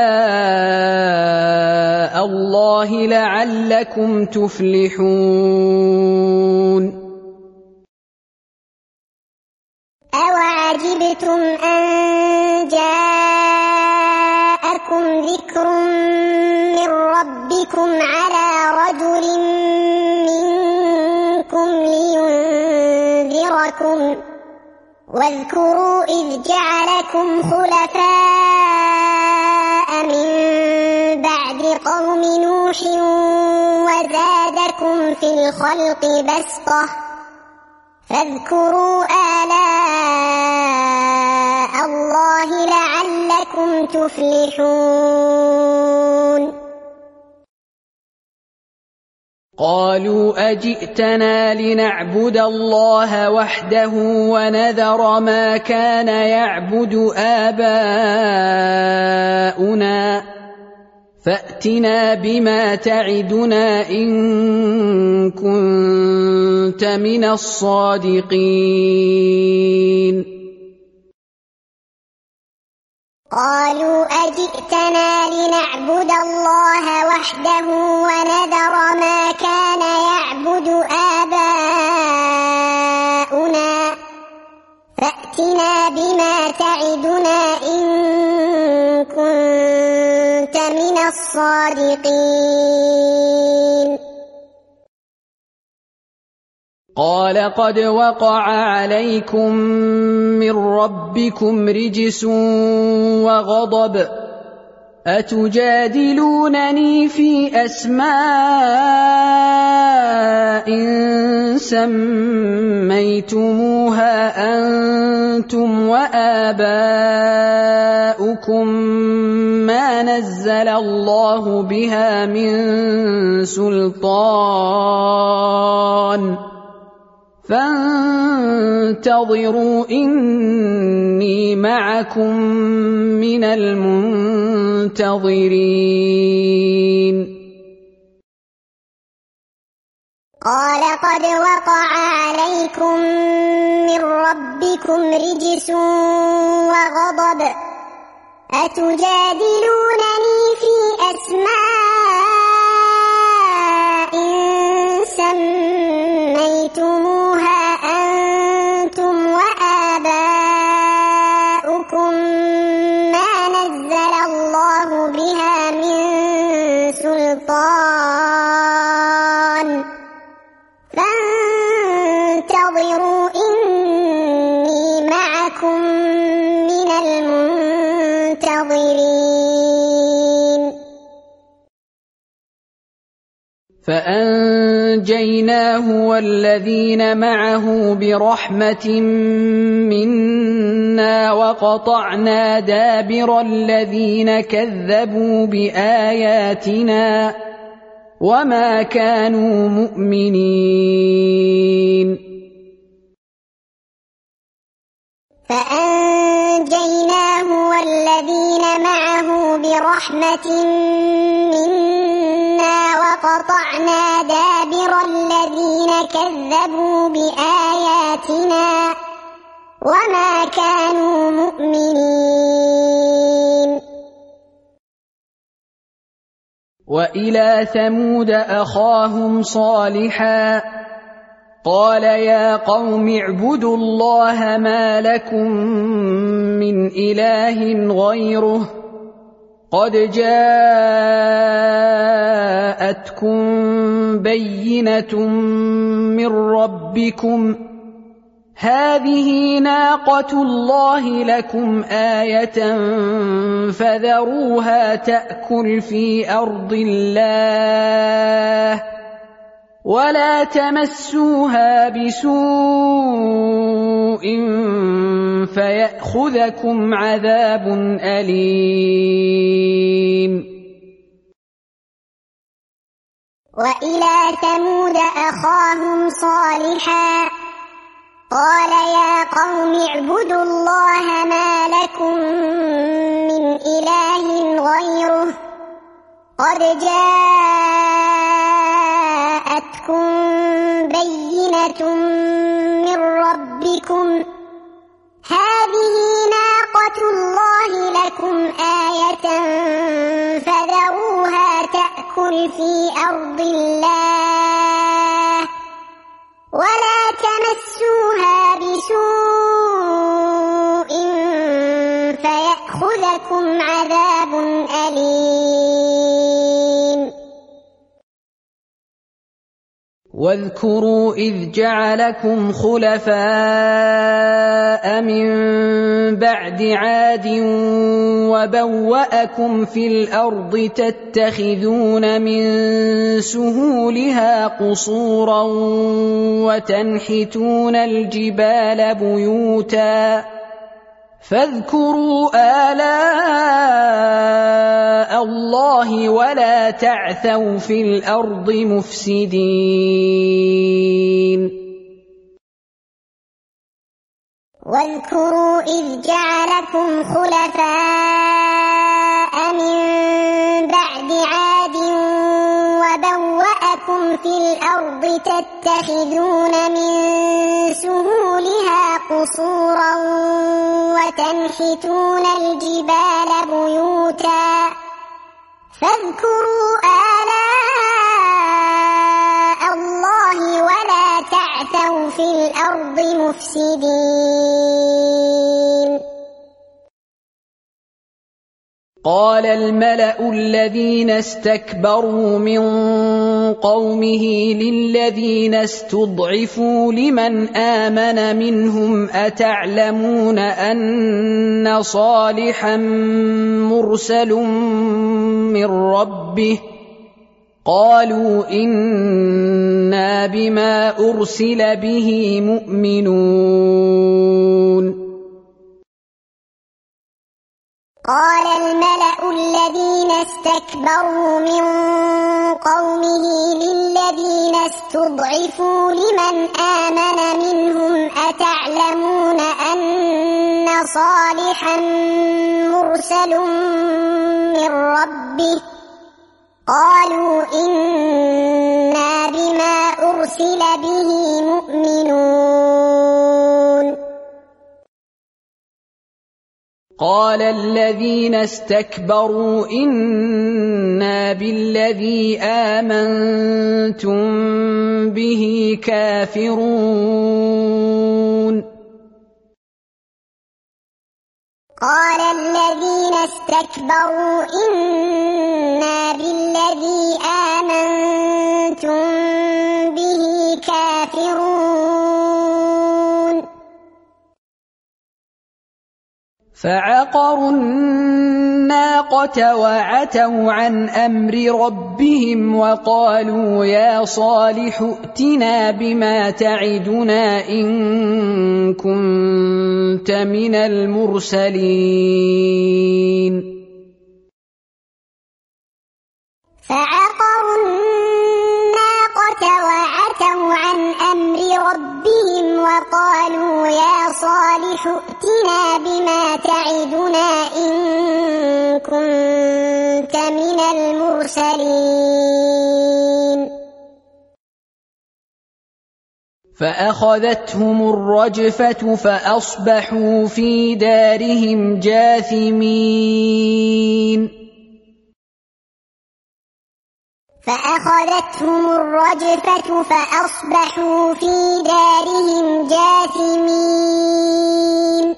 Speaker 1: آلاء الله لعلكم تفلحون
Speaker 2: أوعجبتم أن جاءكم ذكر من ربكم على رجل منكم لينذركم واذكروا إذ جعلكم خلفاء من بعد قوم نوح وزادكم في الخلق بسطة فاذكروا آلاء الله لعلكم تفلحون
Speaker 1: قالوا أجئتنا لنعبد الله وحده ونذر ما كان يعبد آباؤنا فأتنا بما تعدنا إن كنت من الصادقين
Speaker 2: قالوا أجئتنا لنعبد الله وحده ونذر ما كان يعبد آباؤنا فأتنا بما تعدنا إن كنت من الصادقين
Speaker 1: قال قد وقع عليكم من ربكم رجس وغضب أتجادلونني في أسماء سميتموها أنتم وآباؤكم ما نزل الله بها من سلطان فانتظروا إني معكم من المنتظرين
Speaker 2: قال قد وقع عليكم من ربكم رجس وغضب أتجادلونني في أسماء سميتموها أنتم وآباؤكم ما نزل الله بها من سلطان فانتظروا إني معكم من المنتظرين
Speaker 1: فأنجيناه والذين معه برحمة منا وقطعنا دابر الذين كذبوا بآياتنا وما كانوا مؤمنين
Speaker 2: فأنجيناه والذين معه برحمة منا وقطعنا دابر الذين كذبوا بآياتنا وما كانوا مؤمنين
Speaker 1: وإلى ثمود أخاهم صالحا قال يا قوم اعبدوا الله ما لكم من إله غيره قد جاءتكم بينة من ربكم هذه ناقة الله لكم آية فذروها تأكل في أرض الله ولا تمسوها بسوء فيأخذكم عذاب أليم
Speaker 2: وإلى ثمود أخاهم صالحا قال يا قوم اعبدوا الله ما لكم من إله غيره قد جاءتكم بينة من ربكم هذه ناقة الله لكم آية فذروها تأكل في أرض الله ولا تمسوها بسوء فيأخذكم عذاب أليم
Speaker 1: واذكروا إذ جعلكم خلفاء من بعد عاد وبوأكم في الأرض تتخذون من سهولها قصورا وتنحتون الجبال بيوتا فاذكروا آلاء الله ولا تعثوا في الأرض مفسدين
Speaker 2: واذكروا إذ جعلكم خلفاء من بعد عاد وبوأكم في الأرض تتخذون من سهولها قصورا وتنحتون الجبال بيوتا فاذكروا آلاء الله ولا تعثوا في الأرض مفسدين
Speaker 1: قال الملأ الذين استكبروا من قومه للذين استضعفوا لمن آمن منهم أتعلمون أن صالحا مرسل من ربه قالوا إنا بما أرسل به مؤمنون
Speaker 2: قال الملأ الذين استكبروا من قومه للذين استضعفوا لمن آمن منهم أتعلمون أن صالحا مرسل من ربه قالوا إنا بما أرسل به مؤمنون
Speaker 1: قال الذين استكبروا إنا بالذي آمنتم به كافرون
Speaker 2: قال الذين استكبروا إنا بالذي آمنتم به كافرون
Speaker 1: فعقروا الناقة وعتوا عن أمر ربهم وقالوا يا صالح ائتنا بما تعدنا إن كنت من المرسلين
Speaker 2: فعقروا الناقة وعتوا عن أمر ربهم وقالوا يا صالح ائتنا بما تعدنا إن كنت من المرسلين
Speaker 1: فأخذتهم الرجفة فأصبحوا في دارهم جاثمين
Speaker 2: فأخذتهم الرجفة فأصبحوا في دارهم جاثمين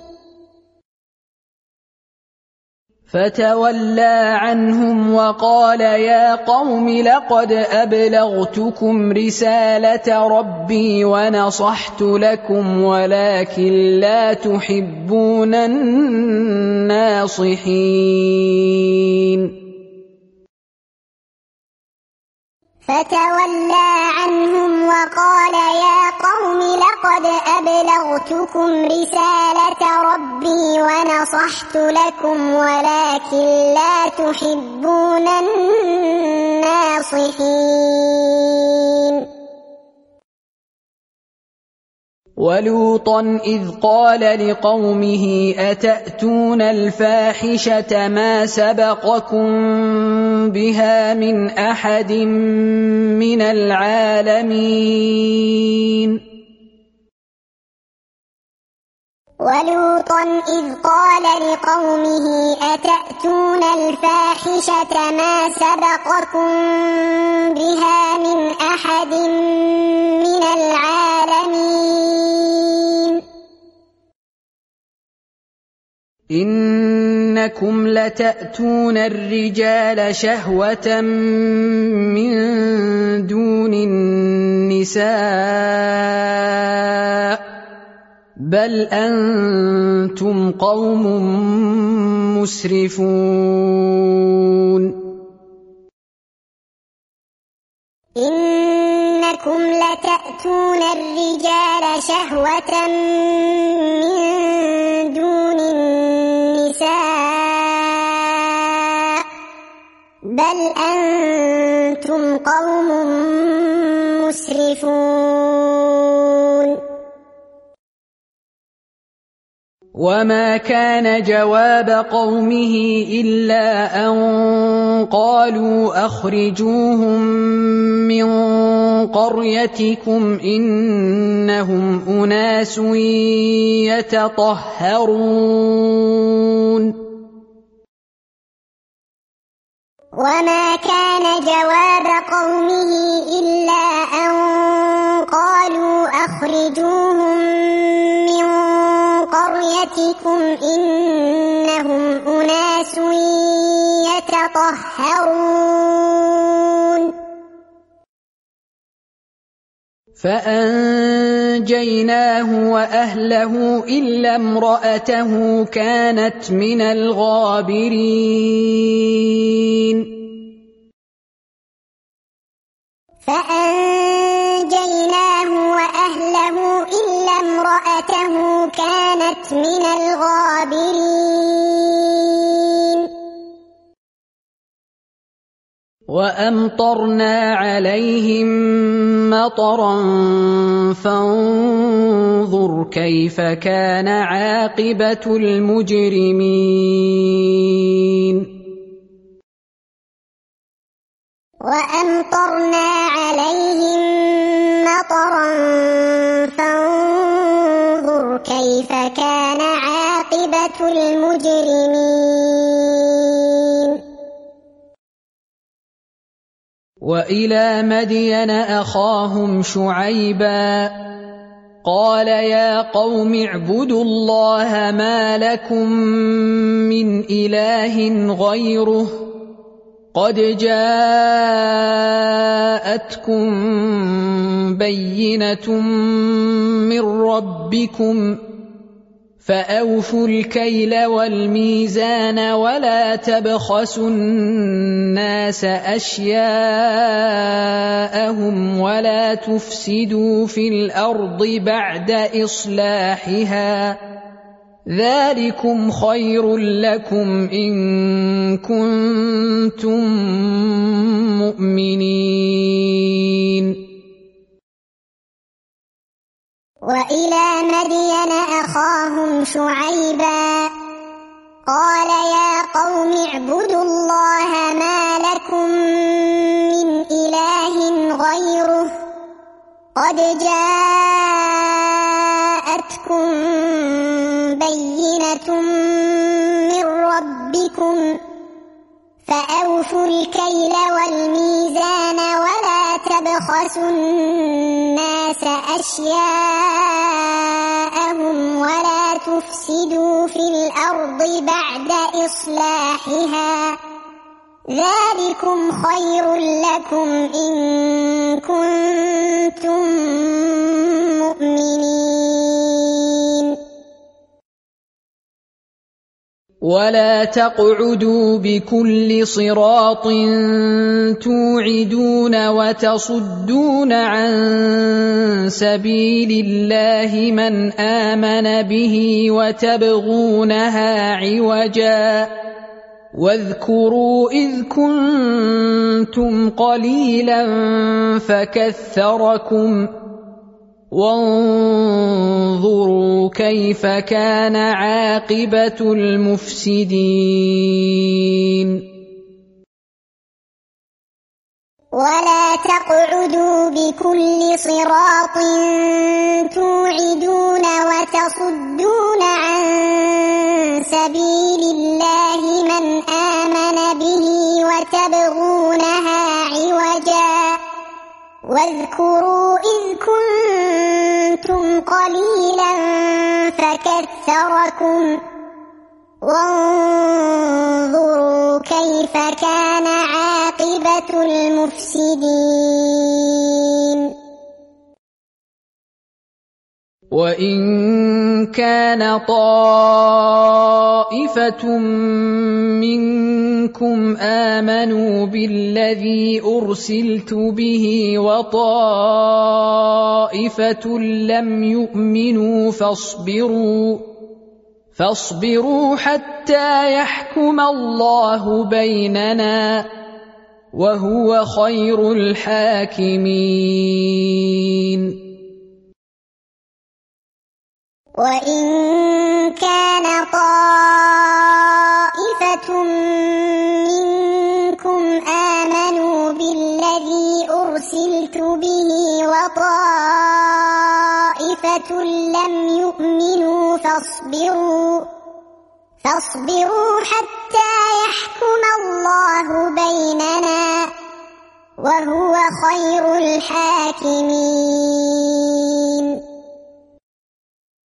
Speaker 1: فتولى عنهم وقال يا قوم لقد أبلغتكم رسالة ربي ونصحت لكم ولكن لا تحبون الناصحين
Speaker 2: فتولى عنهم وقال يا قوم لقد أبلغتكم رسالة ربي ونصحت لكم ولكن لا تحبون الناصحين
Speaker 1: ولوطا إذ قال لقومه أتأتون الفاحشة ما سبقكم بها من أحد من العالمين
Speaker 2: ولوطا إذ قال لقومه أتأتون الفاحشة ما سبقكم بها من أحد من العالمين
Speaker 1: إنكم لتأتون الرجال شهوة من دون النساء بل أنتم قوم مسرفون
Speaker 2: إنكم لتأتون الرجال شهوة من دون النساء بل أنتم قوم مسرفون
Speaker 1: وما كان جواب قومه إلا أن قالوا أخرجوهم من قريتكم إنهم أناس يتطهرون
Speaker 2: وما كان جواب قومه إلا أن قالوا أخرجوهم من قريتكم إنهم أناس يتطهرون
Speaker 1: فأنجيناه وأهله إلا امرأته كانت من الغابرين
Speaker 2: فأنجيناه وأهله إلا امرأته كانت من الغابرين
Speaker 1: وأمطرنا عليهم مطرا فانظر كيف كان عاقبة المجرمين
Speaker 2: وأمطرنا عليهم مطرا فانظر كيف كان عاقبة المجرمين
Speaker 1: وإلى مدين أخاهم شعيبا قال يا قوم اعبدوا الله ما لكم من إله غيره قد جاءتكم بينة من ربكم فأوفوا الكيل والميزان ولا تبخسوا الناس أشياءهم ولا تفسدوا في الأرض بعد إصلاحها ذلكم خير لكم إن كنتم مؤمنين.
Speaker 2: وإلى مدين أخاهم شعيبا قال يا قوم اعبدوا الله ما لكم من إله غيره قد جاءتكم بينة من ربكم فأوفوا الكيل والميزان ولا تبخسوا الناس أشياءهم ولا تفسدوا في الأرض بعد إصلاحها ذلكم خير لكم إن كنتم مؤمنين.
Speaker 1: ولا تقعدوا بكل صراط توعدون وتصدون عن سبيل الله من آمن به وتبغونها عوجا واذكروا إذ كنتم قليلا فكثركم وانظروا كيف كان عاقبة المفسدين.
Speaker 2: ولا تقعدوا بكل صراط توعدون وتصدون عن سبيل الله من آمن به وتبغونها عوجا واذكروا إذ كنتم قليلا فكثركم وانظروا كيف كان عاقبة المفسدين.
Speaker 1: وإن كان طائفة منكم آمنوا بالذي أرسلت به وطائفة لم يؤمنوا فاصبروا فاصبروا حتى يحكم الله بيننا وهو خير الحاكمين.
Speaker 2: وإن كان طائفة منكم آمنوا بالذي أرسلت به وطائفة لم يؤمنوا فاصبروا فاصبروا حتى يحكم الله بيننا وهو خير الحاكمين.